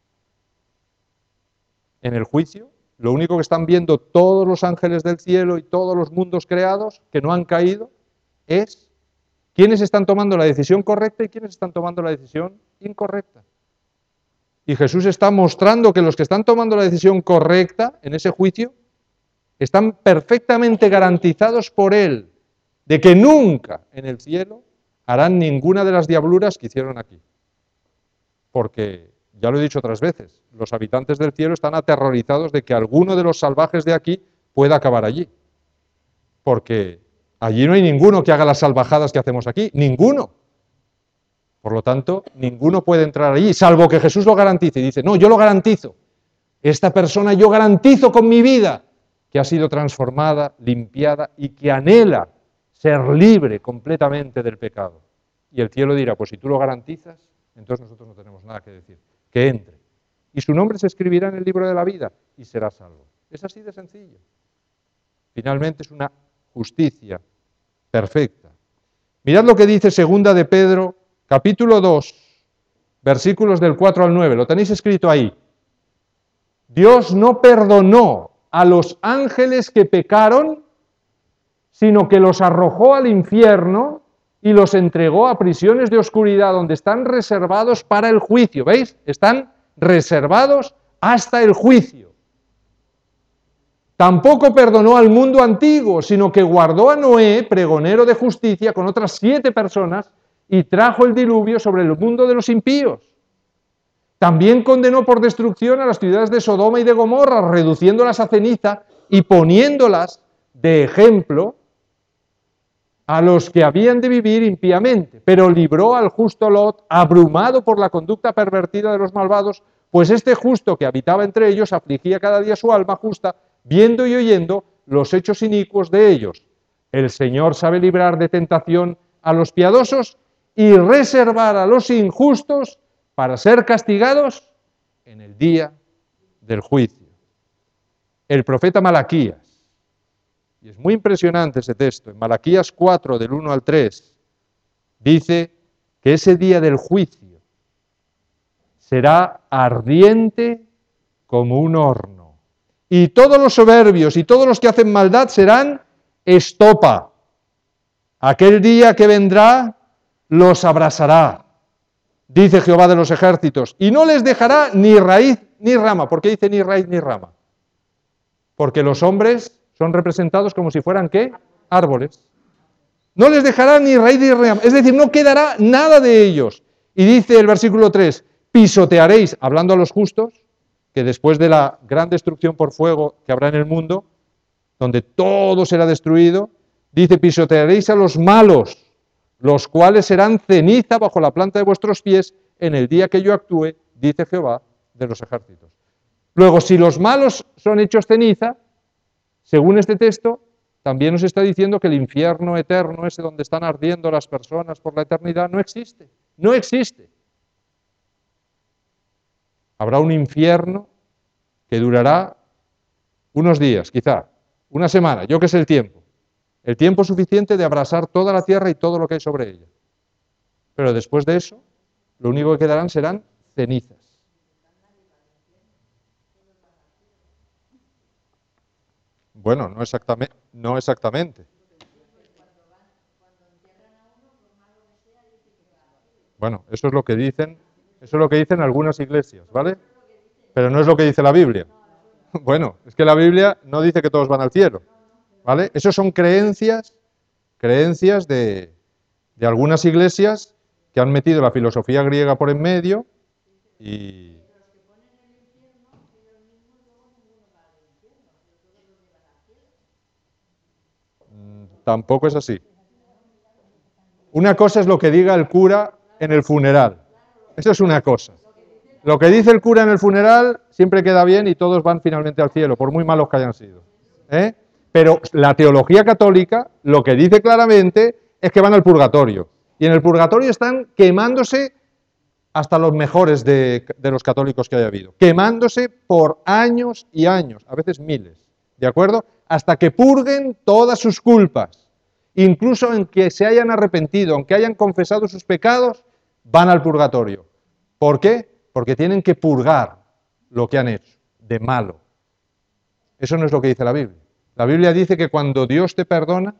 [SPEAKER 1] En el juicio, lo único que están viendo todos los ángeles del cielo y todos los mundos creados que no han caído es quiénes están tomando la decisión correcta y quiénes están tomando la decisión incorrecta. Y Jesús está mostrando que los que están tomando la decisión correcta en ese juicio están perfectamente garantizados por Él de que nunca en el cielo harán ninguna de las diabluras que hicieron aquí. Porque, ya lo he dicho otras veces, los habitantes del cielo están aterrorizados de que alguno de los salvajes de aquí pueda acabar allí. Porque allí no hay ninguno que haga las salvajadas que hacemos aquí, ninguno. Por lo tanto, ninguno puede entrar allí, salvo que Jesús lo garantice. Y dice, no, yo lo garantizo. Esta persona yo garantizo con mi vida que ha sido transformada, limpiada y que anhela ser libre completamente del pecado. Y el cielo dirá, pues si tú lo garantizas, entonces nosotros no tenemos nada que decir. Que entre. Y su nombre se escribirá en el libro de la vida y será salvo. Es así de sencillo. Finalmente es una justicia perfecta. Mirad lo que dice segunda de Pedro, capítulo dos, versículos del cuatro al nueve. Lo tenéis escrito ahí. Dios no perdonó a los ángeles que pecaron, sino que los arrojó al infierno y los entregó a prisiones de oscuridad donde están reservados para el juicio. ¿Veis? Están reservados hasta el juicio. Tampoco perdonó al mundo antiguo, sino que guardó a Noé, pregonero de justicia, con otras siete personas y trajo el diluvio sobre el mundo de los impíos. También condenó por destrucción a las ciudades de Sodoma y de Gomorra, reduciéndolas a ceniza y poniéndolas de ejemplo a los que habían de vivir impíamente, pero libró al justo Lot, abrumado por la conducta pervertida de los malvados, pues este justo que habitaba entre ellos afligía cada día su alma justa, viendo y oyendo los hechos inicuos de ellos. El Señor sabe librar de tentación a los piadosos y reservar a los injustos para ser castigados en el día del juicio. El profeta Malaquías, y es muy impresionante ese texto, en Malaquías cuatro, del uno al tres, dice que ese día del juicio será ardiente como un horno, y todos los soberbios y todos los que hacen maldad serán estopa. Aquel día que vendrá los abrasará, dice Jehová de los ejércitos, y no les dejará ni raíz ni rama. ¿Por qué dice ni raíz ni rama? Porque los hombres son representados como si fueran, ¿qué? Árboles. No les dejará ni raíz ni rama, es decir, no quedará nada de ellos. Y dice el versículo tres, pisotearéis, hablando a los justos, que después de la gran destrucción por fuego que habrá en el mundo, donde todo será destruido, dice, pisotearéis a los malos, los cuales serán ceniza bajo la planta de vuestros pies en el día que yo actúe, dice Jehová de los ejércitos. Luego, si los malos son hechos ceniza, según este texto, también nos está diciendo que el infierno eterno, ese donde están ardiendo las personas por la eternidad, no existe. No existe. Habrá un infierno que durará unos días, quizá, una semana, yo qué sé el tiempo. El tiempo suficiente de abrasar toda la tierra y todo lo que hay sobre ella. Pero después de eso, lo único que quedarán serán cenizas. Bueno, no exactamente. No exactamente. Bueno, eso es lo que dicen, eso es lo que dicen algunas iglesias, ¿vale? Pero no es lo que dice la Biblia. Bueno, es que la Biblia no dice que todos van al cielo, ¿vale? Eso son creencias, creencias de, de algunas iglesias que han metido la filosofía griega por en medio y... Tampoco es así. Una cosa es lo que diga el cura en el funeral. Eso es una cosa. Lo que dice el cura en el funeral siempre queda bien y todos van finalmente al cielo, por muy malos que hayan sido. ¿Eh? Pero la teología católica lo que dice claramente es que van al purgatorio. Y en el purgatorio están quemándose hasta los mejores de, de los católicos que haya habido. Quemándose por años y años, a veces miles. ¿De acuerdo? Hasta que purguen todas sus culpas. Incluso en que se hayan arrepentido, aunque hayan confesado sus pecados, van al purgatorio. ¿Por qué? Porque tienen que purgar lo que han hecho de malo. Eso no es lo que dice la Biblia. La Biblia dice que cuando Dios te perdona,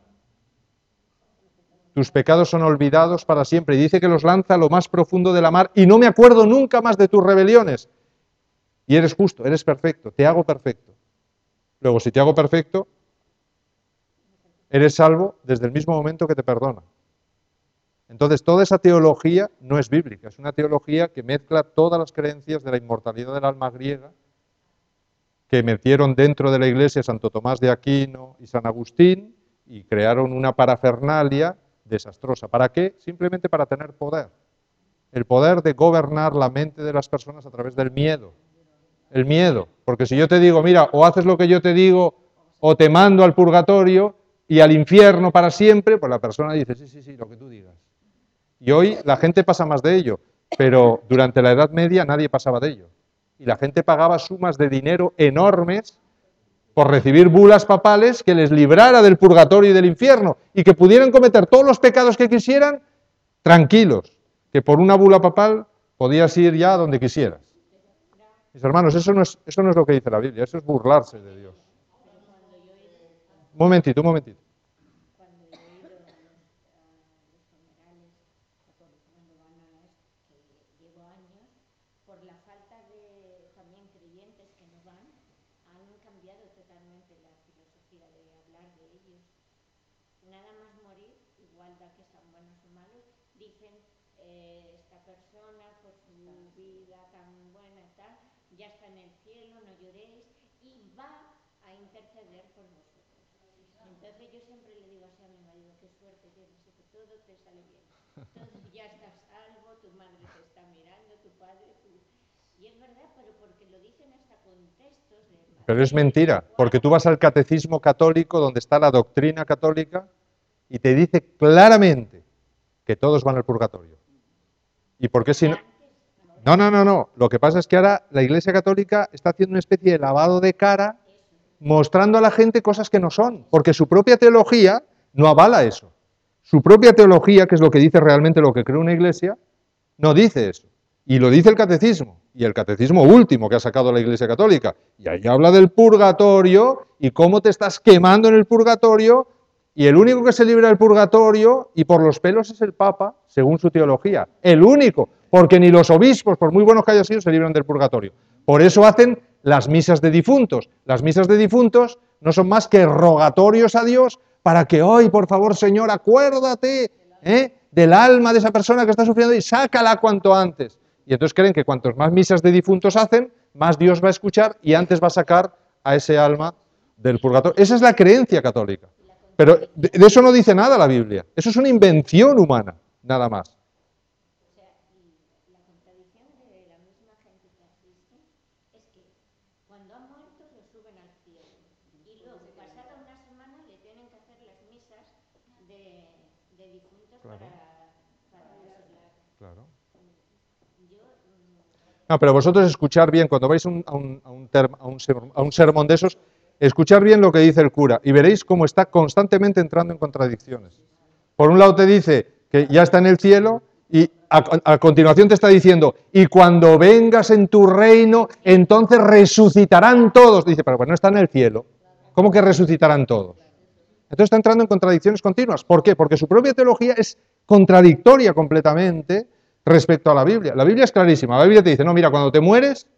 [SPEAKER 1] tus pecados son olvidados para siempre. Y dice que los lanza a lo más profundo de la mar y no me acuerdo nunca más de tus rebeliones. Y eres justo, eres perfecto, te hago perfecto. Luego, si te hago perfecto, eres salvo desde el mismo momento que te perdona. Entonces, toda esa teología no es bíblica, es una teología que mezcla todas las creencias de la inmortalidad del alma griega que metieron dentro de la iglesia Santo Tomás de Aquino y San Agustín y crearon una parafernalia desastrosa. ¿Para qué? Simplemente para tener poder. El poder de gobernar la mente de las personas a través del miedo. El miedo. Porque si yo te digo, mira, o haces lo que yo te digo, o te mando al purgatorio y al infierno para siempre, pues la persona dice, sí, sí, sí, lo que tú digas. Y hoy la gente pasa más de ello, pero durante la Edad Media nadie pasaba de ello. Y la gente pagaba sumas de dinero enormes por recibir bulas papales que les librara del purgatorio y del infierno y que pudieran cometer todos los pecados que quisieran tranquilos, que por una bula papal podías ir ya a donde quisieras. Mis hermanos, eso no es, eso no es lo que dice la Biblia, eso es burlarse de Dios. Un momentito, un momentito.
[SPEAKER 2] Entonces yo siempre le digo así a mi marido, qué suerte tienes, que todo te sale bien. Entonces ya estás salvo, tu madre te está mirando, tu padre, tu... Y es verdad, pero porque lo dicen hasta contextos de...
[SPEAKER 1] Pero es mentira, porque tú vas al catecismo católico, donde está la doctrina católica, y te dice claramente que todos van al purgatorio. ¿Y por qué si no? No, no, no, no. Lo que pasa es que ahora la Iglesia Católica está haciendo una especie de lavado de cara, mostrando a la gente cosas que no son, porque su propia teología no avala eso. Su propia teología, que es lo que dice realmente lo que cree una iglesia, no dice eso. Y lo dice el catecismo, y el catecismo último que ha sacado la Iglesia Católica. Y ahí habla del purgatorio y cómo te estás quemando en el purgatorio, y el único que se libra del purgatorio y por los pelos es el Papa, según su teología. El único, porque ni los obispos, por muy buenos que hayan sido, se libran del purgatorio. Por eso hacen las misas de difuntos. Las misas de difuntos no son más que rogatorios a Dios para que hoy, por favor, Señor, acuérdate ¿eh? del alma de esa persona que está sufriendo y sácala cuanto antes. Y entonces creen que cuantos más misas de difuntos hacen, más Dios va a escuchar y antes va a sacar a ese alma del purgatorio. Esa es la creencia católica. Pero de, de eso no dice nada la Biblia. Eso es una invención humana, nada más.
[SPEAKER 2] O sea, y la contradicción de la misma gente que asiste es que cuando han muerto lo suben al cielo y luego, pasada una semana, le tienen que hacer las misas de, de difuntos
[SPEAKER 1] Claro.
[SPEAKER 2] para, para resolver.
[SPEAKER 1] Claro.
[SPEAKER 2] Yo, mm,
[SPEAKER 1] No, pero vosotros escuchar bien, cuando vais un, a, un, a, un term, a, un sermón, a un sermón de esos, escuchar bien lo que dice el cura y veréis cómo está constantemente entrando en contradicciones. Por un lado te dice que ya está en el cielo y a, a continuación te está diciendo, y cuando vengas en tu reino, entonces resucitarán todos. Dice, pero bueno, está en el cielo. ¿Cómo que resucitarán todos? Entonces está entrando en contradicciones continuas. ¿Por qué? Porque su propia teología es contradictoria completamente respecto a la Biblia. La Biblia es clarísima. La Biblia te dice, no, mira, cuando te mueres,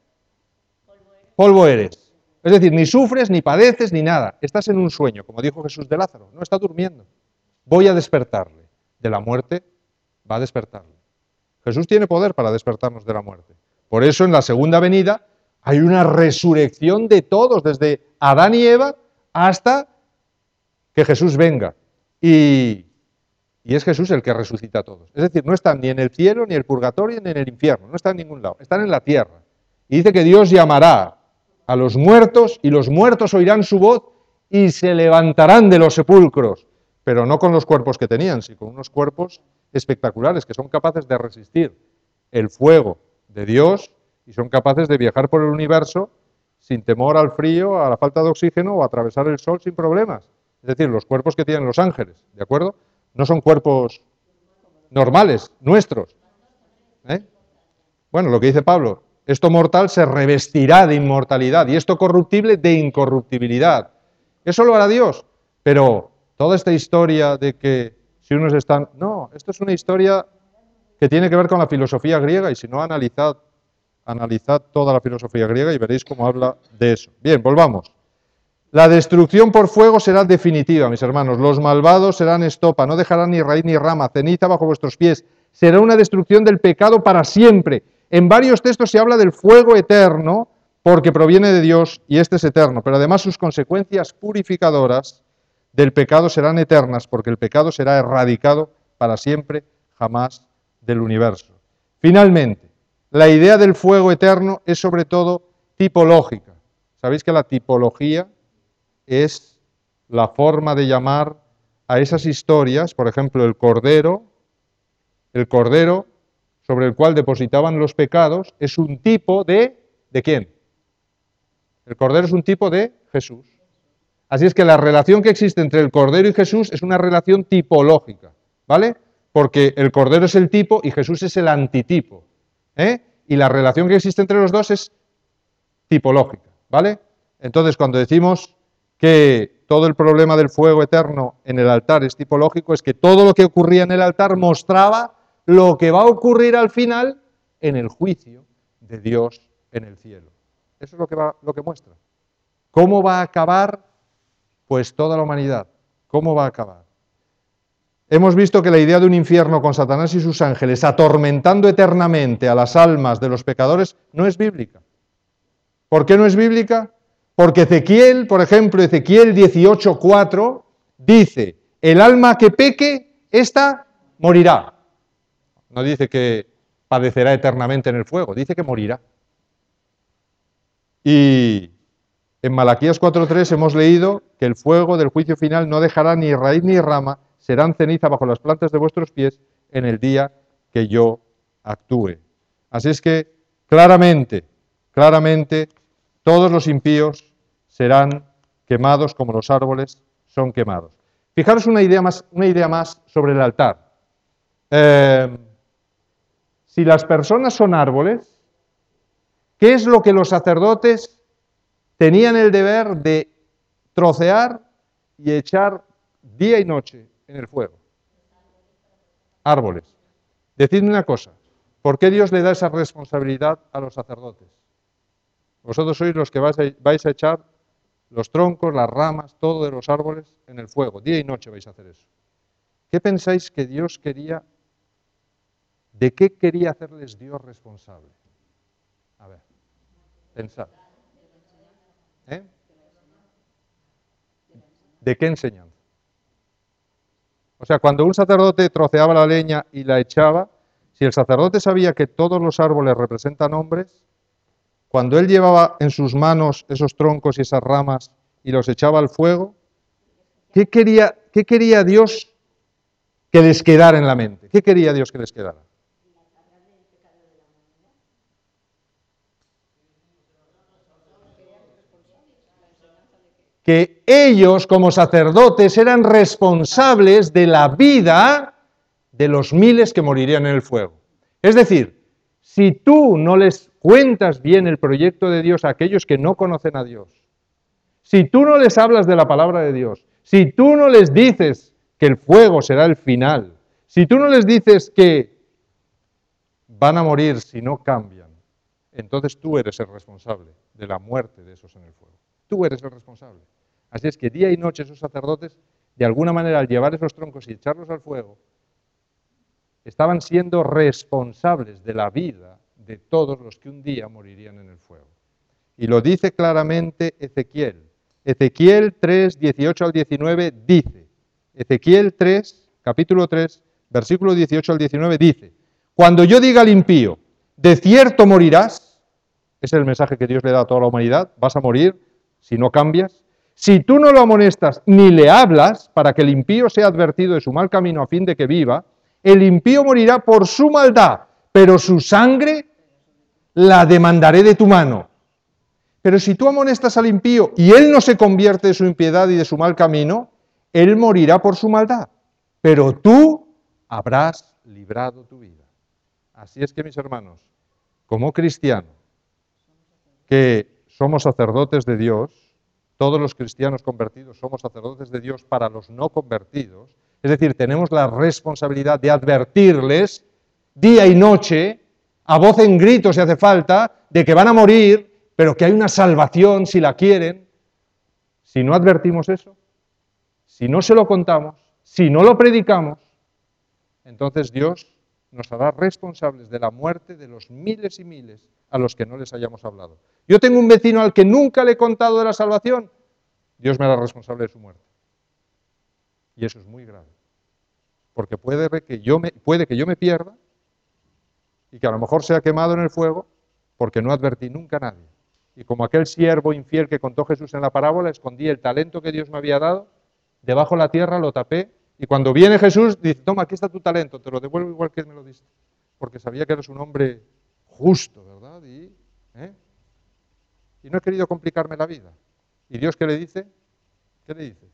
[SPEAKER 1] polvo eres. Es decir, ni sufres, ni padeces, ni nada. Estás en un sueño, como dijo Jesús de Lázaro. No, está durmiendo. Voy a despertarle. De la muerte va a despertarle. Jesús tiene poder para despertarnos de la muerte. Por eso en la segunda venida hay una resurrección de todos, desde Adán y Eva hasta que Jesús venga. Y, y es Jesús el que resucita a todos. Es decir, no están ni en el cielo, ni en el purgatorio, ni en el infierno. No están en ningún lado. Están en la tierra. Y dice que Dios llamará a los muertos y los muertos oirán su voz y se levantarán de los sepulcros. Pero no con los cuerpos que tenían, sino con unos cuerpos espectaculares que son capaces de resistir el fuego de Dios y son capaces de viajar por el universo sin temor al frío, a la falta de oxígeno o atravesar el sol sin problemas. Es decir, los cuerpos que tienen los ángeles, ¿de acuerdo? No son cuerpos normales, nuestros. ¿Eh? Bueno, lo que dice Pablo, esto mortal se revestirá de inmortalidad y esto corruptible de incorruptibilidad. Eso lo hará Dios, pero toda esta historia de que si unos están... No, esto es una historia que tiene que ver con la filosofía griega y si no, analizad, analizad toda la filosofía griega y veréis cómo habla de eso. Bien, volvamos. La destrucción por fuego será definitiva, mis hermanos. Los malvados serán estopa, no dejarán ni raíz ni rama, ceniza bajo vuestros pies. Será una destrucción del pecado para siempre. En varios textos se habla del fuego eterno porque proviene de Dios y este es eterno, pero además sus consecuencias purificadoras del pecado serán eternas porque el pecado será erradicado para siempre, jamás del universo. Finalmente, la idea del fuego eterno es sobre todo tipológica. ¿Sabéis que la tipología es la forma de llamar a esas historias, por ejemplo, el cordero, el cordero sobre el cual depositaban los pecados, es un tipo de... ¿De quién? El cordero es un tipo de Jesús. Así es que la relación que existe entre el cordero y Jesús es una relación tipológica, ¿vale? Porque el cordero es el tipo y Jesús es el antitipo, ¿eh? Y la relación que existe entre los dos es tipológica, ¿vale? Entonces, cuando decimos que todo el problema del fuego eterno en el altar es tipológico, es que todo lo que ocurría en el altar mostraba lo que va a ocurrir al final en el juicio de Dios en el cielo. Eso es lo que, va, lo que muestra. ¿Cómo va a acabar? Pues toda la humanidad. ¿Cómo va a acabar? Hemos visto que la idea de un infierno con Satanás y sus ángeles atormentando eternamente a las almas de los pecadores no es bíblica. ¿Por qué no es bíblica? Porque Ezequiel, por ejemplo, Ezequiel dieciocho cuatro, dice, el alma que peque, ésta morirá. No dice que padecerá eternamente en el fuego, dice que morirá. Y en Malaquías cuatro tres hemos leído que el fuego del juicio final no dejará ni raíz ni rama, serán ceniza bajo las plantas de vuestros pies en el día que yo actúe. Así es que claramente, claramente, todos los impíos serán quemados como los árboles son quemados. Fijaros una idea más, una idea más sobre el altar. Eh, si las personas son árboles, ¿qué es lo que los sacerdotes tenían el deber de trocear y echar día y noche en el fuego? Árboles. Decidme una cosa, ¿por qué Dios le da esa responsabilidad a los sacerdotes? Vosotros sois los que vais a, vais a echar los troncos, las ramas, todo de los árboles en el fuego. Día y noche vais a hacer eso. ¿Qué pensáis que Dios quería? ¿De qué quería hacerles Dios responsable? A ver, pensad. ¿Eh? ¿De qué enseñanza? O sea, cuando un sacerdote troceaba la leña y la echaba, si el sacerdote sabía que todos los árboles representan hombres, cuando él llevaba en sus manos esos troncos y esas ramas y los echaba al fuego, ¿qué quería, qué quería Dios que les quedara en la mente? ¿Qué quería Dios que les quedara? Que ellos, como sacerdotes, eran responsables de la vida de los miles que morirían en el fuego. Es decir, si tú no les cuentas bien el proyecto de Dios a aquellos que no conocen a Dios, si tú no les hablas de la palabra de Dios, si tú no les dices que el fuego será el final, si tú no les dices que van a morir si no cambian, entonces tú eres el responsable de la muerte de esos en el fuego. Tú eres el responsable. Así es que día y noche esos sacerdotes, de alguna manera, al llevar esos troncos y echarlos al fuego, estaban siendo responsables de la vida de todos los que un día morirían en el fuego. Y lo dice claramente Ezequiel. Ezequiel tres, dieciocho al diecinueve dice, Ezequiel tres, capítulo tres, versículo dieciocho al diecinueve dice, cuando yo diga al impío, de cierto morirás, ese es el mensaje que Dios le da a toda la humanidad, vas a morir si no cambias. Si tú no lo amonestas ni le hablas para que el impío sea advertido de su mal camino a fin de que viva, el impío morirá por su maldad, pero su sangre la demandaré de tu mano. Pero si tú amonestas al impío y él no se convierte de su impiedad y de su mal camino, él morirá por su maldad, pero tú habrás librado tu vida. Así es que, mis hermanos, como cristianos, que somos sacerdotes de Dios, todos los cristianos convertidos somos sacerdotes de Dios para los no convertidos, es decir, tenemos la responsabilidad de advertirles día y noche, a voz en grito si hace falta, de que van a morir, pero que hay una salvación si la quieren. Si no advertimos eso, si no se lo contamos, si no lo predicamos, entonces Dios nos hará responsables de la muerte de los miles y miles a los que no les hayamos hablado. Yo tengo un vecino al que nunca le he contado de la salvación, Dios me hará responsable de su muerte. Y eso es muy grave, porque puede que yo me, puede que yo me pierda y que a lo mejor sea quemado en el fuego porque no advertí nunca a nadie. Y como aquel siervo infiel que contó Jesús en la parábola, escondí el talento que Dios me había dado, debajo de la tierra lo tapé, y cuando viene Jesús dice, toma, aquí está tu talento, te lo devuelvo igual que me lo diste, porque sabía que eres un hombre justo, ¿verdad? Y, ¿eh? y no he querido complicarme la vida. ¿Y Dios qué le dice? ¿Qué le dice?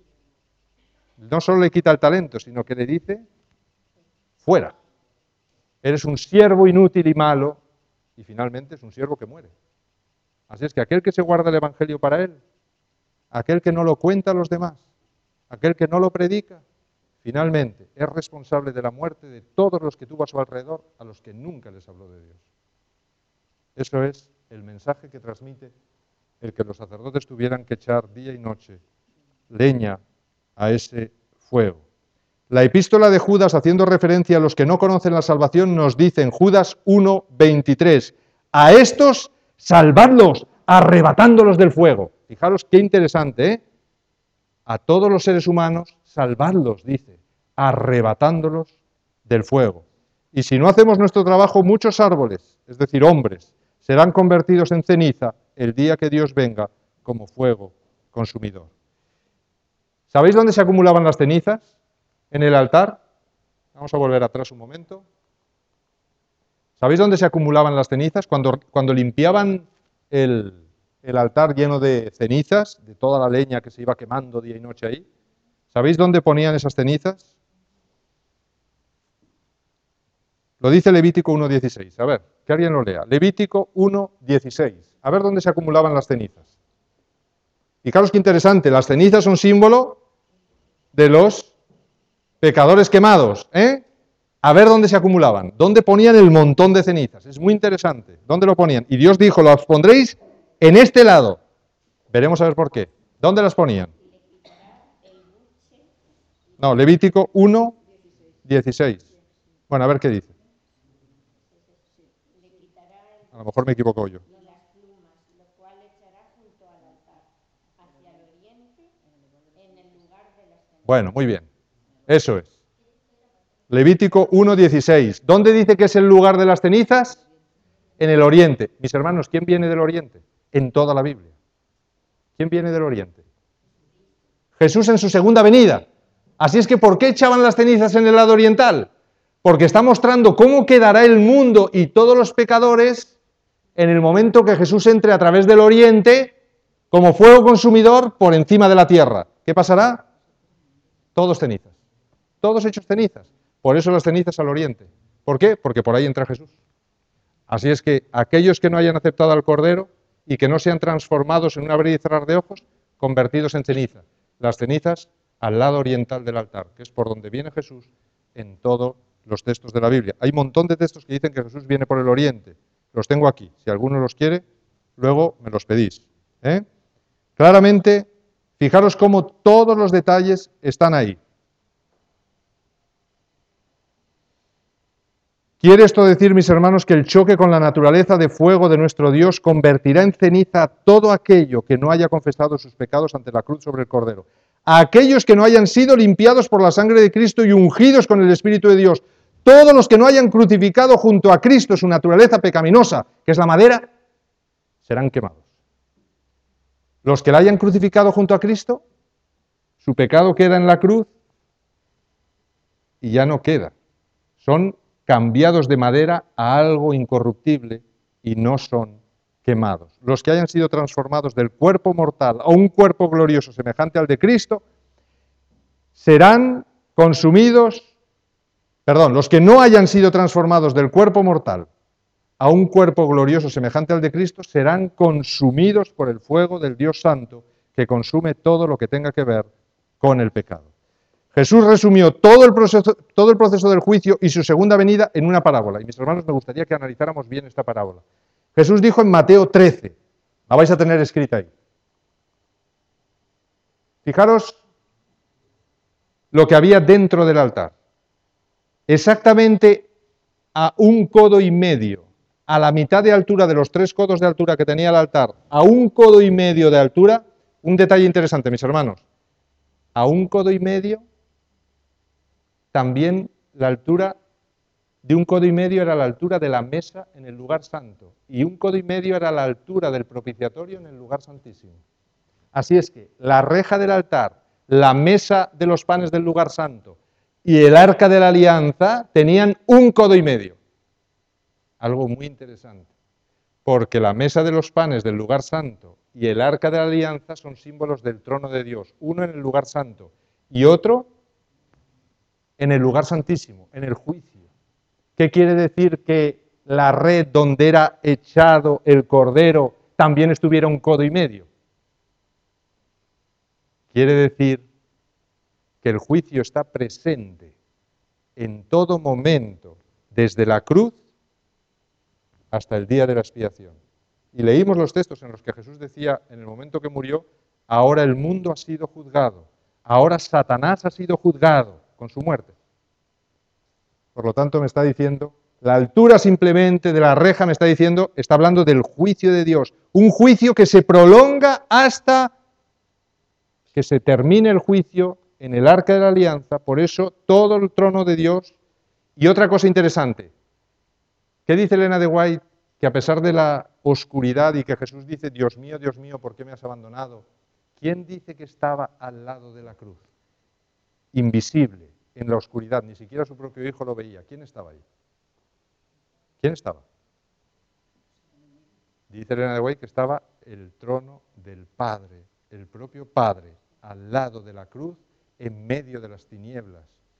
[SPEAKER 1] No solo le quita el talento, sino que le dice, fuera. Eres un siervo inútil y malo, y finalmente es un siervo que muere. Así es que aquel que se guarda el Evangelio para él, aquel que no lo cuenta a los demás, aquel que no lo predica, finalmente es responsable de la muerte de todos los que tuvo a su alrededor, a los que nunca les habló de Dios. Eso es el mensaje que transmite el que los sacerdotes tuvieran que echar día y noche leña a ese fuego. La epístola de Judas, haciendo referencia a los que no conocen la salvación, nos dice en Judas uno veintitrés, a estos salvadlos, arrebatándolos del fuego. Fijaros qué interesante, ¿eh? a todos los seres humanos, salvadlos, dice, arrebatándolos del fuego. Y si no hacemos nuestro trabajo, muchos árboles, es decir, hombres, serán convertidos en ceniza el día que Dios venga como fuego consumidor. ¿Sabéis dónde se acumulaban las cenizas? En el altar. Vamos a volver atrás un momento. ¿Sabéis dónde se acumulaban las cenizas? Cuando, cuando limpiaban el, el altar lleno de cenizas, de toda la leña que se iba quemando día y noche ahí. ¿Sabéis dónde ponían esas cenizas? Lo dice Levítico uno dieciséis. A ver, que alguien lo lea. Levítico uno dieciséis. A ver dónde se acumulaban las cenizas. Fijaros qué interesante. Las cenizas son símbolo de los pecadores quemados, ¿eh? A ver dónde se acumulaban, dónde ponían el montón de cenizas. Es muy interesante. ¿Dónde lo ponían? Y Dios dijo, las pondréis en este lado. Veremos a ver por qué. ¿Dónde las ponían? No, Levítico uno dieciséis. Bueno, a ver qué dice. A lo mejor me equivoco yo. Bueno, muy bien. Eso es. Levítico uno dieciséis. ¿Dónde dice que es el lugar de las cenizas? En el oriente. Mis hermanos, ¿quién viene del oriente? En toda la Biblia. ¿Quién viene del oriente? Jesús en su segunda venida. Así es que, ¿por qué echaban las cenizas en el lado oriental? Porque está mostrando cómo quedará el mundo y todos los pecadores en el momento que Jesús entre a través del oriente como fuego consumidor por encima de la tierra. ¿Qué pasará? Todos cenizas. Todos hechos cenizas. Por eso las cenizas al oriente. ¿Por qué? Porque por ahí entra Jesús. Así es que aquellos que no hayan aceptado al Cordero y que no sean transformados en un abrir y cerrar de ojos, convertidos en ceniza. Las cenizas al lado oriental del altar, que es por donde viene Jesús en todos los textos de la Biblia. Hay un montón de textos que dicen que Jesús viene por el oriente. Los tengo aquí. Si alguno los quiere, luego me los pedís. ¿Eh? Claramente, fijaros cómo todos los detalles están ahí. ¿Quiere esto decir, mis hermanos, que el choque con la naturaleza de fuego de nuestro Dios convertirá en ceniza todo aquello que no haya confesado sus pecados ante la cruz sobre el Cordero? A aquellos que no hayan sido limpiados por la sangre de Cristo y ungidos con el Espíritu de Dios, todos los que no hayan crucificado junto a Cristo su naturaleza pecaminosa, que es la madera, serán quemados. Los que la hayan crucificado junto a Cristo, su pecado queda en la cruz y ya no queda. Son cambiados de madera a algo incorruptible y no son quemados. Los que hayan sido transformados del cuerpo mortal a un cuerpo glorioso semejante al de Cristo, serán consumidos, perdón, los que no hayan sido transformados del cuerpo mortal a un cuerpo glorioso semejante al de Cristo, serán consumidos por el fuego del Dios Santo que consume todo lo que tenga que ver con el pecado. Jesús resumió todo el, proceso, todo el proceso del juicio y su segunda venida en una parábola. Y mis hermanos, me gustaría que analizáramos bien esta parábola. Jesús dijo en Mateo trece, la vais a tener escrita ahí. Fijaros lo que había dentro del altar. Exactamente a un codo y medio, a la mitad de altura de los tres codos de altura que tenía el altar, a un codo y medio de altura, un detalle interesante, mis hermanos, a un codo y medio, también la altura de un codo y medio era la altura de la mesa en el lugar santo, y un codo y medio era la altura del propiciatorio en el lugar santísimo. Así es que la reja del altar, la mesa de los panes del lugar santo y el arca de la alianza tenían un codo y medio. Algo muy interesante, porque la mesa de los panes del lugar santo y el arca de la alianza son símbolos del trono de Dios, uno en el lugar santo y otro en el lugar santísimo, en el juicio. ¿Qué quiere decir que la red donde era echado el cordero también estuviera un codo y medio? Quiere decir que el juicio está presente en todo momento, desde la cruz hasta el día de la expiación. Y leímos los textos en los que Jesús decía, en el momento que murió, ahora el mundo ha sido juzgado, ahora Satanás ha sido juzgado con su muerte. Por lo tanto, me está diciendo, la altura simplemente de la reja me está diciendo, está hablando del juicio de Dios, un juicio que se prolonga hasta que se termine el juicio en el arca de la alianza, por eso todo el trono de Dios. Y otra cosa interesante, ¿qué dice Elena de White? Que a pesar de la oscuridad y que Jesús dice, Dios mío, Dios mío, ¿por qué me has abandonado? ¿Quién dice que estaba al lado de la cruz? Invisible, en la oscuridad, ni siquiera su propio hijo lo veía. ¿Quién estaba ahí? ¿Quién estaba? Dice Elena de White que estaba el trono del Padre, el propio Padre, al lado de la cruz, en medio de las tinieblas.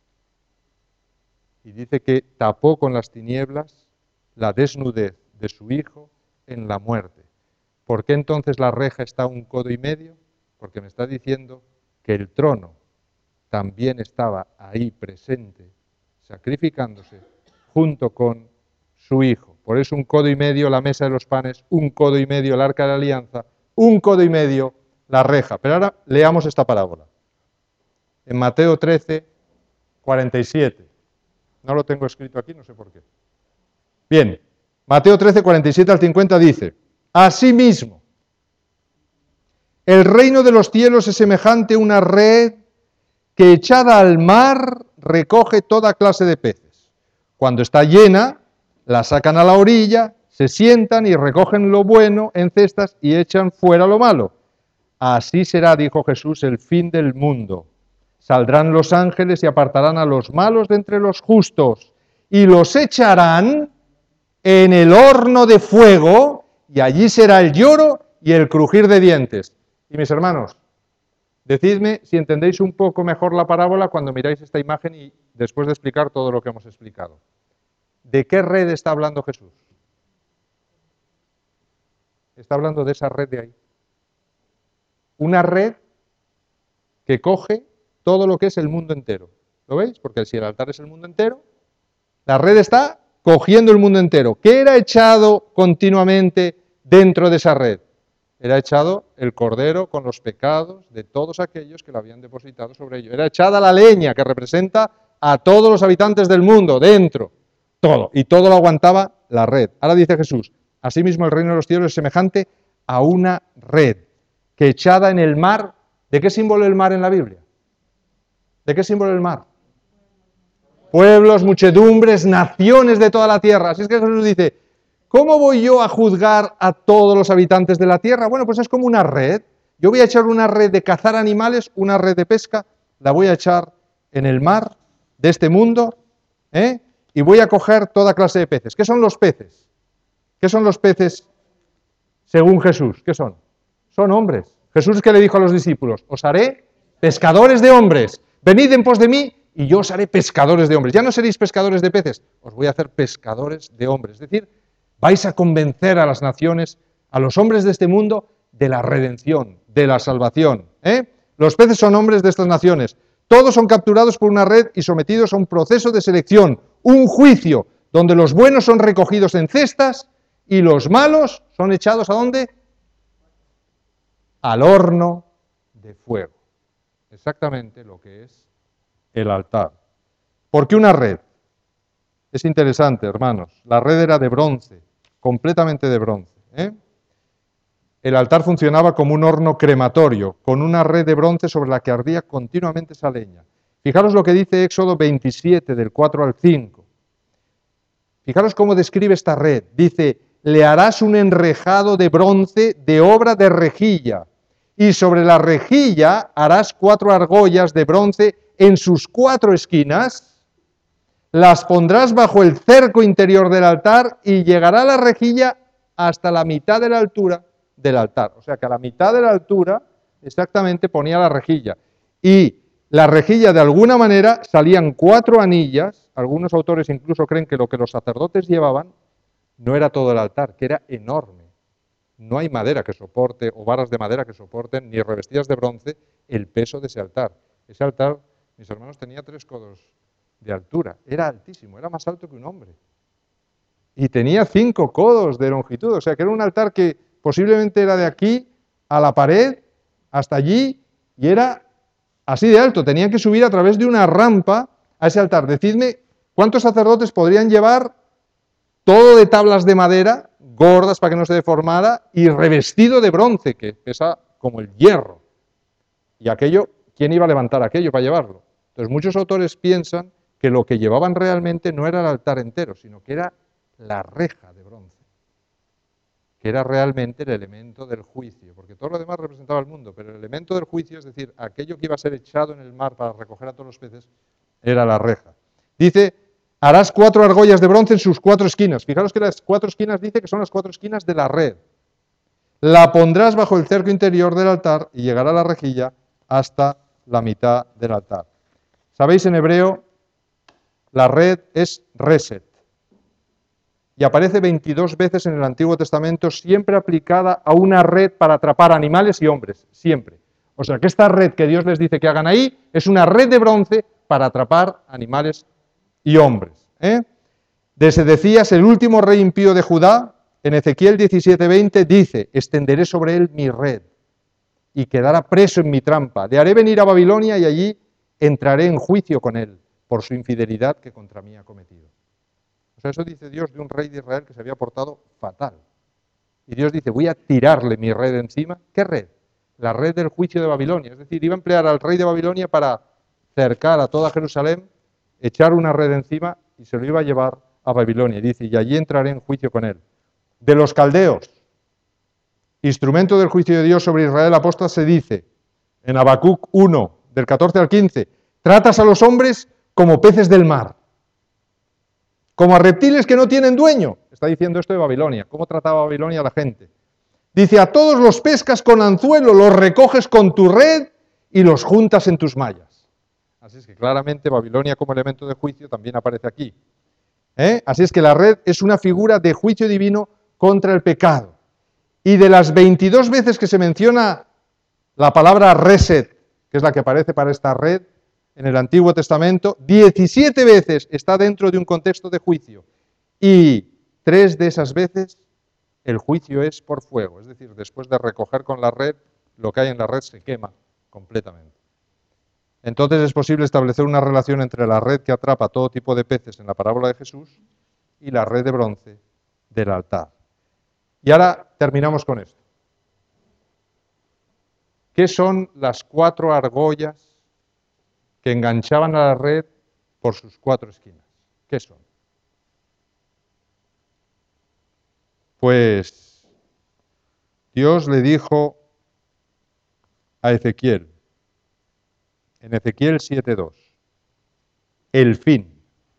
[SPEAKER 1] Y dice que tapó con las tinieblas la desnudez de su Hijo en la muerte. ¿Por qué entonces la reja está a un codo y medio? Porque me está diciendo que el trono también estaba ahí presente, sacrificándose, junto con su Hijo. Por eso un codo y medio la mesa de los panes, un codo y medio el arca de la alianza, un codo y medio la reja. Pero ahora leamos esta parábola. En Mateo trece, cuarenta y siete. No lo tengo escrito aquí, no sé por qué. Bien, Mateo trece, cuarenta y siete al cincuenta dice, asimismo, el reino de los cielos es semejante a una red que echada al mar recoge toda clase de peces. Cuando está llena, la sacan a la orilla, se sientan y recogen lo bueno en cestas y echan fuera lo malo. Así será, dijo Jesús, el fin del mundo. Saldrán los ángeles y apartarán a los malos de entre los justos y los echarán en el horno de fuego y allí será el lloro y el crujir de dientes. Y mis hermanos, decidme si entendéis un poco mejor la parábola cuando miráis esta imagen y después de explicar todo lo que hemos explicado. ¿De qué red está hablando Jesús? Está hablando de esa red de ahí. Una red que coge todo lo que es el mundo entero. ¿Lo veis? Porque si el altar es el mundo entero, la red está cogiendo el mundo entero. ¿Qué era echado continuamente dentro de esa red? Era echado el cordero con los pecados de todos aquellos que lo habían depositado sobre ello. Era echada la leña que representa a todos los habitantes del mundo dentro. Todo. Y todo lo aguantaba la red. Ahora dice Jesús, asimismo el reino de los cielos es semejante a una red que echada en el mar. ¿De qué símbolo el mar en la Biblia? ¿De qué símbolo el mar? Pueblos, muchedumbres, naciones de toda la tierra. Así es que Jesús dice, ¿cómo voy yo a juzgar a todos los habitantes de la tierra? Bueno, pues es como una red. Yo voy a echar una red de cazar animales, una red de pesca, la voy a echar en el mar de este mundo, ¿eh? Y voy a coger toda clase de peces. ¿Qué son los peces? ¿Qué son los peces según Jesús? ¿Qué son? Son hombres. Jesús, ¿qué le dijo a los discípulos? Os haré pescadores de hombres. Venid en pos de mí y yo os haré pescadores de hombres. Ya no seréis pescadores de peces, os voy a hacer pescadores de hombres. Es decir, vais a convencer a las naciones, a los hombres de este mundo, de la redención, de la salvación. ¿eh? Los peces son hombres de estas naciones. Todos son capturados por una red y sometidos a un proceso de selección, un juicio, donde los buenos son recogidos en cestas y los malos son echados ¿a dónde? Al horno de fuego. Exactamente lo que es el altar. ¿Por qué una red? Es interesante, hermanos. La red era de bronce, completamente de bronce. ¿eh? El altar funcionaba como un horno crematorio, con una red de bronce sobre la que ardía continuamente esa leña. Fijaros lo que dice Éxodo veintisiete, del cuatro al cinco. Fijaros cómo describe esta red. Dice, le harás un enrejado de bronce de obra de rejilla, y sobre la rejilla harás cuatro argollas de bronce en sus cuatro esquinas, las pondrás bajo el cerco interior del altar y llegará la rejilla hasta la mitad de la altura del altar. O sea que a la mitad de la altura exactamente ponía la rejilla. Y la rejilla de alguna manera salían cuatro anillas. Algunos autores incluso creen que lo que los sacerdotes llevaban no era todo el altar, que era enorme. No hay madera que soporte, o varas de madera que soporten, ni revestidas de bronce, el peso de ese altar. Ese altar, mis hermanos, tenía tres codos de altura. Era altísimo, era más alto que un hombre. Y tenía cinco codos de longitud, o sea que era un altar que posiblemente era de aquí a la pared, hasta allí, y era así de alto. Tenían que subir a través de una rampa a ese altar. Decidme, ¿cuántos sacerdotes podrían llevar todo de tablas de madera, gordas para que no se deformara, y revestido de bronce, que pesa como el hierro? Y aquello, ¿quién iba a levantar aquello para llevarlo? Entonces muchos autores piensan que lo que llevaban realmente no era el altar entero, sino que era la reja de bronce, que era realmente el elemento del juicio, porque todo lo demás representaba el mundo, pero el elemento del juicio, es decir, aquello que iba a ser echado en el mar para recoger a todos los peces, era la reja. Dice, harás cuatro argollas de bronce en sus cuatro esquinas. Fijaros que las cuatro esquinas dice que son las cuatro esquinas de la red. La pondrás bajo el cerco interior del altar y llegará la rejilla hasta la mitad del altar. ¿Sabéis? En hebreo, la red es reset. Y aparece veintidós veces en el Antiguo Testamento, siempre aplicada a una red para atrapar animales y hombres, siempre. O sea que esta red que Dios les dice que hagan ahí, es una red de bronce para atrapar animales y hombres. ¿eh? De Sedecías, el último rey impío de Judá, en Ezequiel diecisiete veinte, dice, extenderé sobre él mi red y quedará preso en mi trampa. Le haré venir a Babilonia y allí entraré en juicio con él por su infidelidad que contra mí ha cometido. O sea, eso dice Dios de un rey de Israel que se había portado fatal. Y Dios dice, voy a tirarle mi red encima. ¿Qué red? La red del juicio de Babilonia. Es decir, iba a emplear al rey de Babilonia para cercar a toda Jerusalén, echar una red encima y se lo iba a llevar a Babilonia. Y dice, y allí entraré en juicio con él. De los caldeos, instrumento del juicio de Dios sobre Israel apóstata, se dice, en Habacuc uno, del catorce al quince, tratas a los hombres como peces del mar, como a reptiles que no tienen dueño. Está diciendo esto de Babilonia. ¿Cómo trataba Babilonia a la gente? Dice, a todos los pescas con anzuelo, los recoges con tu red y los juntas en tus mallas. Así es que claramente Babilonia como elemento de juicio también aparece aquí. ¿Eh? Así es que la red es una figura de juicio divino contra el pecado. Y de las veintidós veces que se menciona la palabra reset, que es la que aparece para esta red en el Antiguo Testamento, diecisiete veces está dentro de un contexto de juicio. Y tres de esas veces el juicio es por fuego. Es decir, después de recoger con la red, lo que hay en la red se quema completamente. Entonces es posible establecer una relación entre la red que atrapa todo tipo de peces en la parábola de Jesús y la red de bronce del altar. Y ahora terminamos con esto. ¿Qué son las cuatro argollas que enganchaban a la red por sus cuatro esquinas? ¿Qué son? Pues Dios le dijo a Ezequiel, en Ezequiel siete dos, el fin.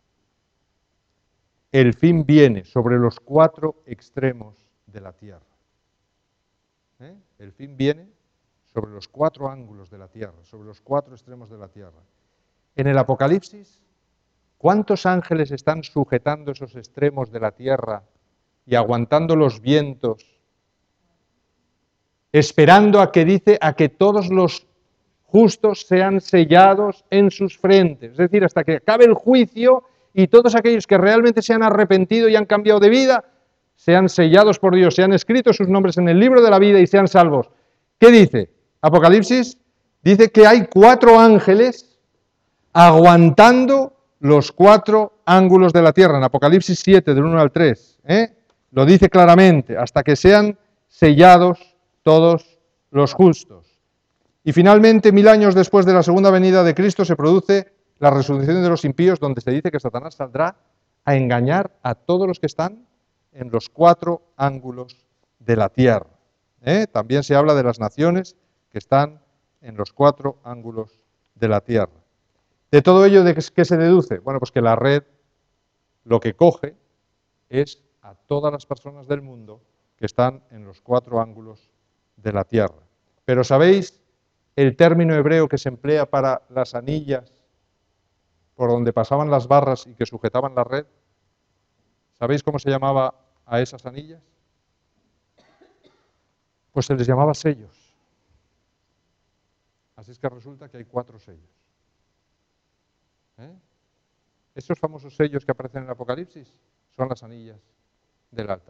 [SPEAKER 1] El fin viene sobre los cuatro extremos de la tierra. ¿Eh? El fin viene sobre los cuatro ángulos de la tierra, sobre los cuatro extremos de la tierra. En el Apocalipsis, ¿cuántos ángeles están sujetando esos extremos de la tierra y aguantando los vientos, esperando a que dice a que todos los justos sean sellados en sus frentes? Es decir, hasta que acabe el juicio y todos aquellos que realmente se han arrepentido y han cambiado de vida, sean sellados por Dios, sean escritos sus nombres en el libro de la vida y sean salvos. ¿Qué dice? Apocalipsis dice que hay cuatro ángeles aguantando los cuatro ángulos de la tierra. En Apocalipsis siete, del uno al tres, ¿eh? Lo dice claramente, hasta que sean sellados todos los justos. Y finalmente, mil años después de la segunda venida de Cristo, se produce la resurrección de los impíos, donde se dice que Satanás saldrá a engañar a todos los que están en los cuatro ángulos de la tierra. ¿Eh? También se habla de las naciones que están en los cuatro ángulos de la tierra. De todo ello, ¿de qué se deduce? Bueno, pues que la red lo que coge es a todas las personas del mundo que están en los cuatro ángulos de la tierra. Pero ¿sabéis el término hebreo que se emplea para las anillas por donde pasaban las barras y que sujetaban la red? ¿Sabéis cómo se llamaba a esas anillas? Pues se les llamaba sellos. Así es que resulta que hay cuatro sellos. ¿Eh? Esos famosos sellos que aparecen en el Apocalipsis son las anillas del altar.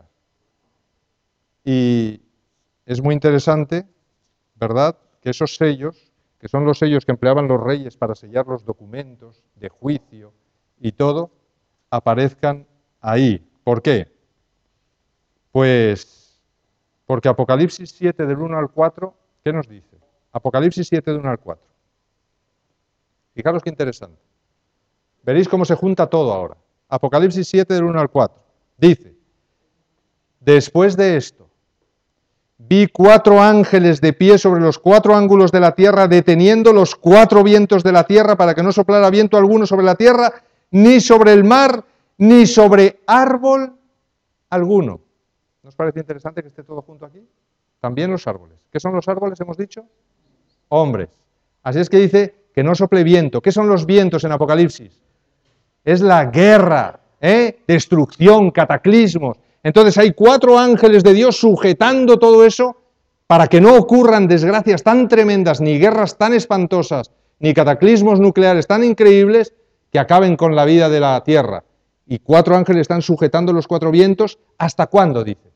[SPEAKER 1] Y es muy interesante, ¿verdad?, que esos sellos, que son los sellos que empleaban los reyes para sellar los documentos de juicio y todo, aparezcan ahí. ¿Por qué? Pues porque Apocalipsis siete, del uno al cuatro, ¿qué nos dice? Apocalipsis siete, de uno al cuatro. Fijaros qué interesante. Veréis cómo se junta todo ahora. Apocalipsis siete, del uno al cuatro. Dice, después de esto, vi cuatro ángeles de pie sobre los cuatro ángulos de la tierra, deteniendo los cuatro vientos de la tierra para que no soplara viento alguno sobre la tierra, ni sobre el mar, ni sobre árbol alguno. ¿No os parece interesante que esté todo junto aquí? También los árboles. ¿Qué son los árboles, hemos dicho? Hombres. Así es que dice que no sople viento. ¿Qué son los vientos en Apocalipsis? Es la guerra, ¿eh? Destrucción, cataclismos. Entonces hay cuatro ángeles de Dios sujetando todo eso para que no ocurran desgracias tan tremendas, ni guerras tan espantosas, ni cataclismos nucleares tan increíbles que acaben con la vida de la tierra. Y cuatro ángeles están sujetando los cuatro vientos. ¿Hasta cuándo? Dice.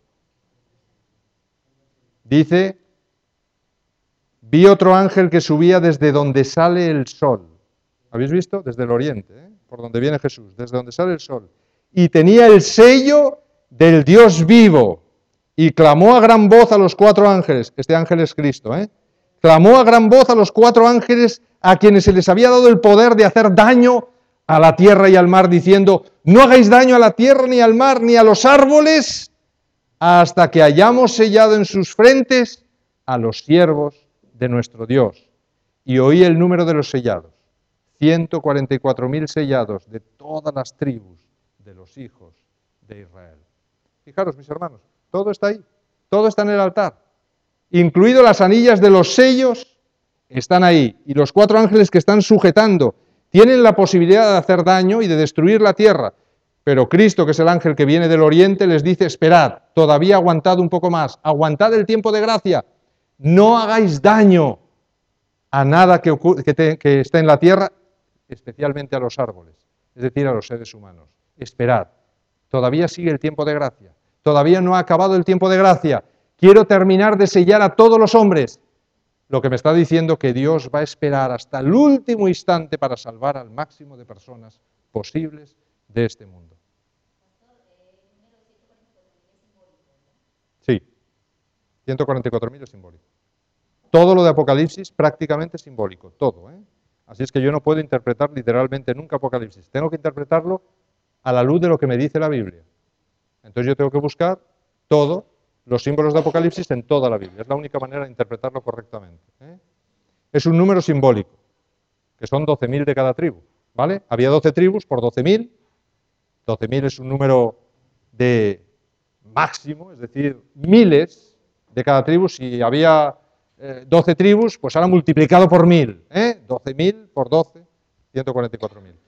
[SPEAKER 1] Dice, vi otro ángel que subía desde donde sale el sol. ¿Habéis visto? Desde el oriente, ¿eh? Por donde viene Jesús, desde donde sale el sol. Y tenía el sello del Dios vivo. Y clamó a gran voz a los cuatro ángeles. Este ángel es Cristo, ¿eh? Clamó a gran voz a los cuatro ángeles a quienes se les había dado el poder de hacer daño a la tierra y al mar, diciendo, no hagáis daño a la tierra, ni al mar, ni a los árboles, hasta que hayamos sellado en sus frentes a los siervos de nuestro Dios. Y oí el número de los sellados, ciento cuarenta y cuatro mil sellados de todas las tribus de los hijos de Israel. Fijaros, mis hermanos, todo está ahí, todo está en el altar, incluido las anillas de los sellos, están ahí, y los cuatro ángeles que están sujetando tienen la posibilidad de hacer daño y de destruir la tierra, pero Cristo, que es el ángel que viene del oriente, les dice, esperad, todavía aguantad un poco más, aguantad el tiempo de gracia, no hagáis daño a nada que, ocurre, que, te, que esté en la tierra, especialmente a los árboles, es decir, a los seres humanos. Esperad, todavía sigue el tiempo de gracia, todavía no ha acabado el tiempo de gracia, quiero terminar de sellar a todos los hombres. Lo que me está diciendo que Dios va a esperar hasta el último instante para salvar al máximo de personas posibles de este mundo. Sí, ciento cuarenta y cuatro mil es simbólico. Todo lo de Apocalipsis prácticamente es simbólico, todo, ¿eh? Así es que yo no puedo interpretar literalmente nunca Apocalipsis. Tengo que interpretarlo a la luz de lo que me dice la Biblia. Entonces yo tengo que buscar todo los símbolos de Apocalipsis en toda la Biblia. Es la única manera de interpretarlo correctamente, ¿eh? Es un número simbólico, que son doce mil de cada tribu, ¿vale? Había doce tribus por doce mil. doce mil es un número de máximo, es decir, miles de cada tribu. Si había eh, doce tribus, pues ahora multiplicado por mil, ¿eh? doce mil por doce, ciento cuarenta y cuatro mil.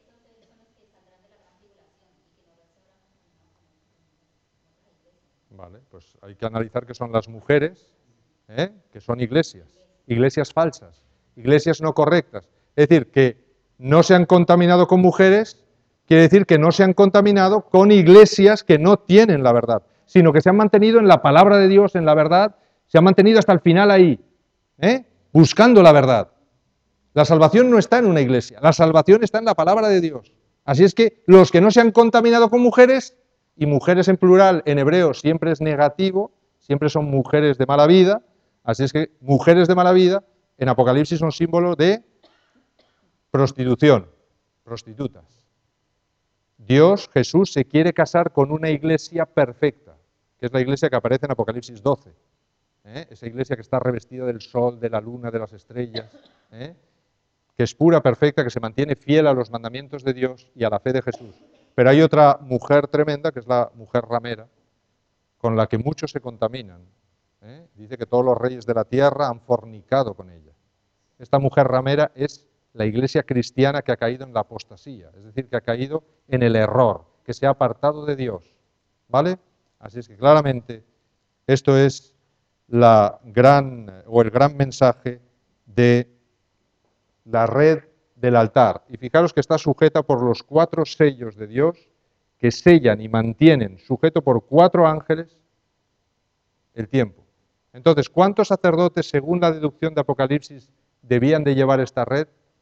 [SPEAKER 1] Vale, pues hay que analizar qué son las mujeres, ¿eh? Que son iglesias, iglesias falsas, iglesias no correctas. Es decir, que no se han contaminado con mujeres, quiere decir que no se han contaminado con iglesias que no tienen la verdad, sino que se han mantenido en la palabra de Dios, en la verdad, se han mantenido hasta el final ahí, ¿eh? Buscando la verdad. La salvación no está en una iglesia, la salvación está en la palabra de Dios. Así es que los que no se han contaminado con mujeres, y mujeres en plural en hebreo siempre es negativo, siempre son mujeres de mala vida, así es que mujeres de mala vida en Apocalipsis son símbolo de prostitución, prostitutas. Dios, Jesús, se quiere casar con una iglesia perfecta, que es la iglesia que aparece en Apocalipsis doce. ¿eh? Esa iglesia que está revestida del sol, de la luna, de las estrellas, ¿eh? que es pura, perfecta, que se mantiene fiel a los mandamientos de Dios y a la fe de Jesús. Pero hay otra mujer tremenda, que es la mujer ramera, con la que muchos se contaminan. ¿eh? Dice que todos los reyes de la tierra han fornicado con ella. Esta mujer ramera es la iglesia cristiana que ha caído en la apostasía, es decir, que ha caído en el error, que se ha apartado de Dios. ¿Vale? Así es que claramente esto es la gran, o el gran mensaje de la red del altar. Y fijaros que está sujeta por los cuatro sellos de Dios que sellan y mantienen, sujeto por cuatro ángeles, el tiempo. Entonces, ¿cuántos sacerdotes, según la deducción de Apocalipsis, debían de llevar esta red?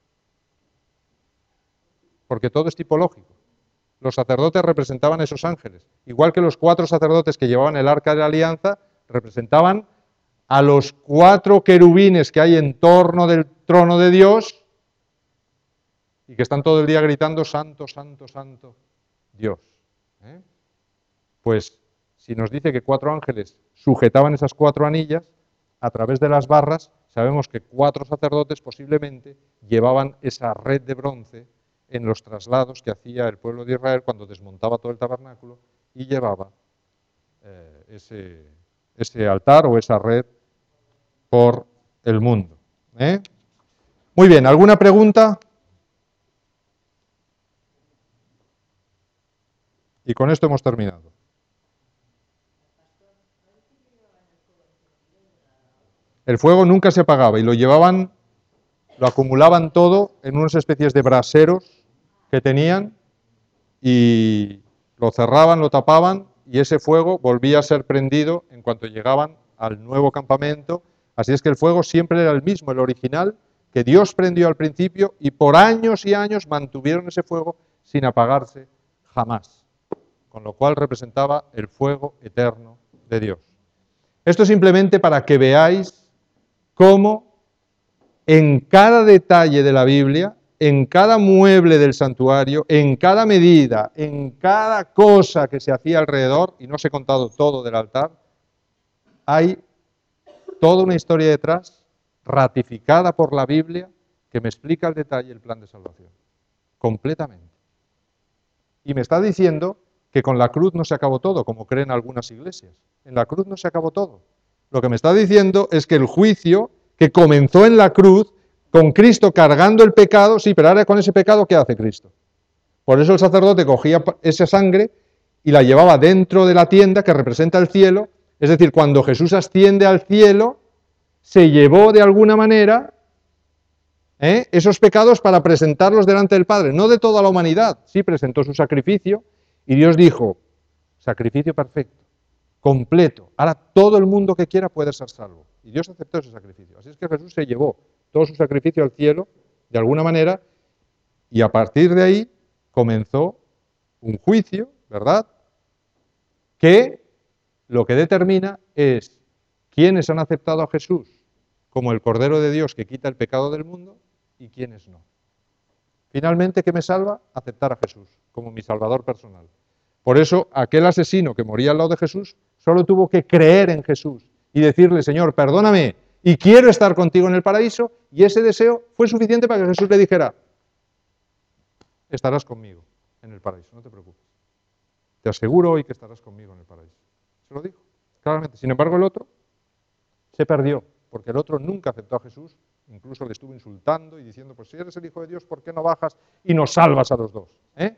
[SPEAKER 1] Porque todo es tipológico. Los sacerdotes representaban esos ángeles. Igual que los cuatro sacerdotes que llevaban el arca de la alianza representaban a los cuatro querubines que hay en torno del trono de Dios y que están todo el día gritando, santo, santo, santo, Dios. ¿Eh? Pues si nos dice que cuatro ángeles sujetaban esas cuatro anillas, a través de las barras sabemos que cuatro sacerdotes posiblemente llevaban esa red de bronce en los traslados que hacía el pueblo de Israel cuando desmontaba todo el tabernáculo y llevaba eh, ese, ese altar o esa red por el mundo. ¿Eh? Muy bien, ¿alguna pregunta? Y con esto hemos terminado. El fuego nunca se apagaba y lo llevaban, lo acumulaban todo en unas especies de braseros que tenían y lo cerraban, lo tapaban y ese fuego volvía a ser prendido en cuanto llegaban al nuevo campamento. Así es que el fuego siempre era el mismo, el original, que Dios prendió al principio y por años y años mantuvieron ese fuego sin apagarse jamás, con lo cual representaba el fuego eterno de Dios. Esto simplemente para que veáis cómo en cada detalle de la Biblia, en cada mueble del santuario, en cada medida, en cada cosa que se hacía alrededor, y no os he contado todo del altar, hay toda una historia detrás, ratificada por la Biblia, que me explica al detalle el plan de salvación, completamente. Y me está diciendo que con la cruz no se acabó todo, como creen algunas iglesias. En la cruz no se acabó todo. Lo que me está diciendo es que el juicio que comenzó en la cruz, con Cristo cargando el pecado, sí, pero ahora con ese pecado, ¿qué hace Cristo? Por eso el sacerdote cogía esa sangre y la llevaba dentro de la tienda que representa el cielo, es decir, cuando Jesús asciende al cielo, se llevó de alguna manera ¿eh? esos pecados para presentarlos delante del Padre, no de toda la humanidad, sí presentó su sacrificio y Dios dijo, sacrificio perfecto, completo, ahora todo el mundo que quiera puede ser salvo. Y Dios aceptó ese sacrificio. Así es que Jesús se llevó todo su sacrificio al cielo, de alguna manera, y a partir de ahí comenzó un juicio, ¿verdad?, que lo que determina es quiénes han aceptado a Jesús como el Cordero de Dios que quita el pecado del mundo y quiénes no. Finalmente, ¿qué me salva? Aceptar a Jesús como mi salvador personal. Por eso, aquel asesino que moría al lado de Jesús solo tuvo que creer en Jesús y decirle, Señor, perdóname y quiero estar contigo en el paraíso, y ese deseo fue suficiente para que Jesús le dijera, estarás conmigo en el paraíso, no te preocupes. Te aseguro hoy que estarás conmigo en el paraíso. Se lo dijo, claramente. Sin embargo, el otro se perdió, porque el otro nunca aceptó a Jesús, incluso le estuvo insultando y diciendo, pues si eres el Hijo de Dios, ¿por qué no bajas y nos salvas a los dos? ¿Eh?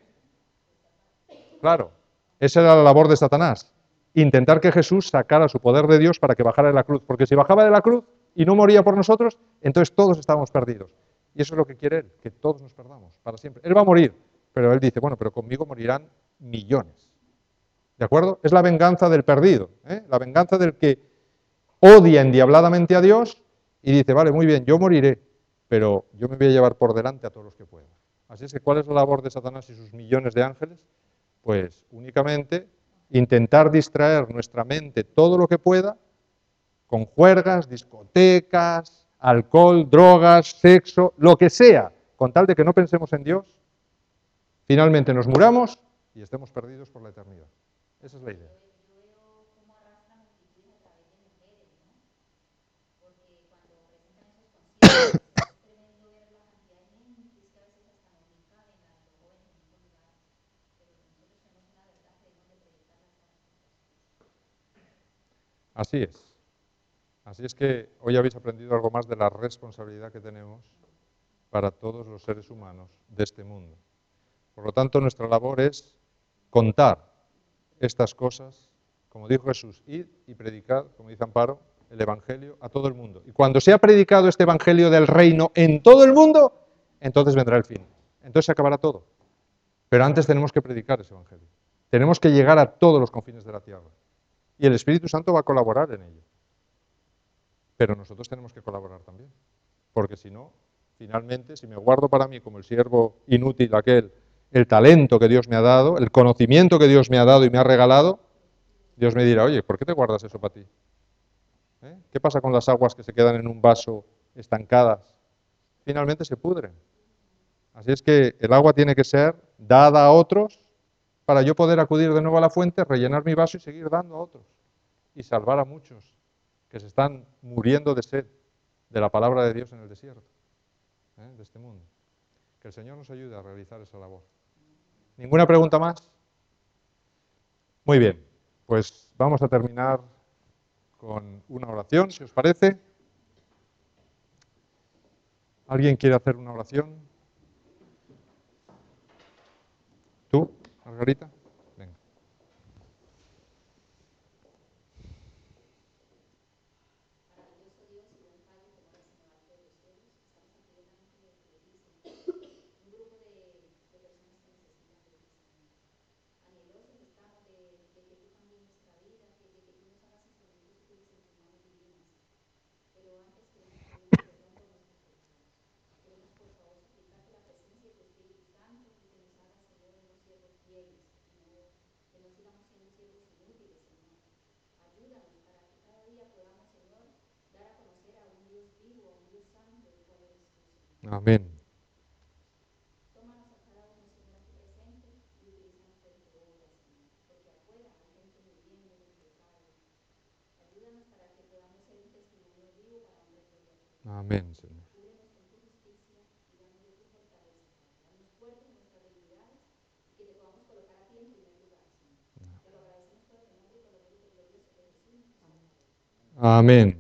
[SPEAKER 1] Claro, esa era la labor de Satanás, intentar que Jesús sacara su poder de Dios para que bajara de la cruz, porque si bajaba de la cruz y no moría por nosotros, entonces todos estábamos perdidos. Y eso es lo que quiere Él, que todos nos perdamos, para siempre. Él va a morir, pero Él dice, bueno, pero conmigo morirán millones. ¿De acuerdo? Es la venganza del perdido, ¿eh? La venganza del que odia endiabladamente a Dios y dice, vale, muy bien, yo moriré, pero yo me voy a llevar por delante a todos los que pueda. Así es que, ¿cuál es la labor de Satanás y sus millones de ángeles? Pues únicamente intentar distraer nuestra mente todo lo que pueda con juergas, discotecas, alcohol, drogas, sexo, lo que sea, con tal de que no pensemos en Dios, finalmente nos muramos y estemos perdidos por la eternidad. Esa es la idea. Así es. Así es que hoy habéis aprendido algo más de la responsabilidad que tenemos para todos los seres humanos de este mundo. Por lo tanto, nuestra labor es contar estas cosas, como dijo Jesús, id y predicad, como dice Amparo, el Evangelio a todo el mundo. Y cuando se ha predicado este Evangelio del reino en todo el mundo, entonces vendrá el fin. Entonces se acabará todo. Pero antes tenemos que predicar ese Evangelio. Tenemos que llegar a todos los confines de la tierra. Y el Espíritu Santo va a colaborar en ello. Pero nosotros tenemos que colaborar también. Porque si no, finalmente, si me guardo para mí como el siervo inútil aquel, el talento que Dios me ha dado, el conocimiento que Dios me ha dado y me ha regalado, Dios me dirá, oye, ¿por qué te guardas eso para ti? ¿Eh? ¿Qué pasa con las aguas que se quedan en un vaso estancadas? Finalmente se pudren. Así es que el agua tiene que ser dada a otros para yo poder acudir de nuevo a la fuente, rellenar mi vaso y seguir dando a otros. Y salvar a muchos que se están muriendo de sed de la palabra de Dios en el desierto, ¿eh? de este mundo. Que el Señor nos ayude a realizar esa labor. ¿Ninguna pregunta más? Muy bien, pues vamos a terminar con una oración, si os parece. ¿Alguien quiere hacer una oración? ¿Tú, Margarita? Venga.
[SPEAKER 2] Maravilloso Dios y buen Padre que moras en lo alto de los cielos, estamos aquí delante de, de ti, Señor. Un grupo de, de personas que necesitan de ti, Señor. Anhelosos estamos de, de que tú cambies nuestra vida, que, de que tú nos hagas instrumentos útiles en tus manos divinas. Pero antes queremos pedirte perdón por nuestros pecados. Queremos por favor suplicarte la presencia de tu Espíritu Santo y que nos hagas, Señor, unos siervos fieles y no, que no sigamos siendo siervos inútiles, Señor. Ayúdanos para que cada día podamos, Señor, dar a conocer a un Dios vivo, a un Dios santo, el cual eres tú, Señor.
[SPEAKER 1] Amén.
[SPEAKER 2] Tómanos a cada uno, Señor, aquí presente y utilízanos en tu obra, Señor, porque afuera hay gente muriendo en el pecado. Ayúdanos para que podamos ser un testimonio vivo para honra y gloria tuya.
[SPEAKER 1] Amén, Señor.
[SPEAKER 2] Cúbrenos con tu justicia y danos de tu fortaleza, Padre. Danos fuerza en nuestras debilidades y que te podamos colocar a ti en primer lugar, Señor. Te lo agradecemos todo en el nombre poderoso y glorioso de Jesús, nuestro Salvador.
[SPEAKER 1] Amén.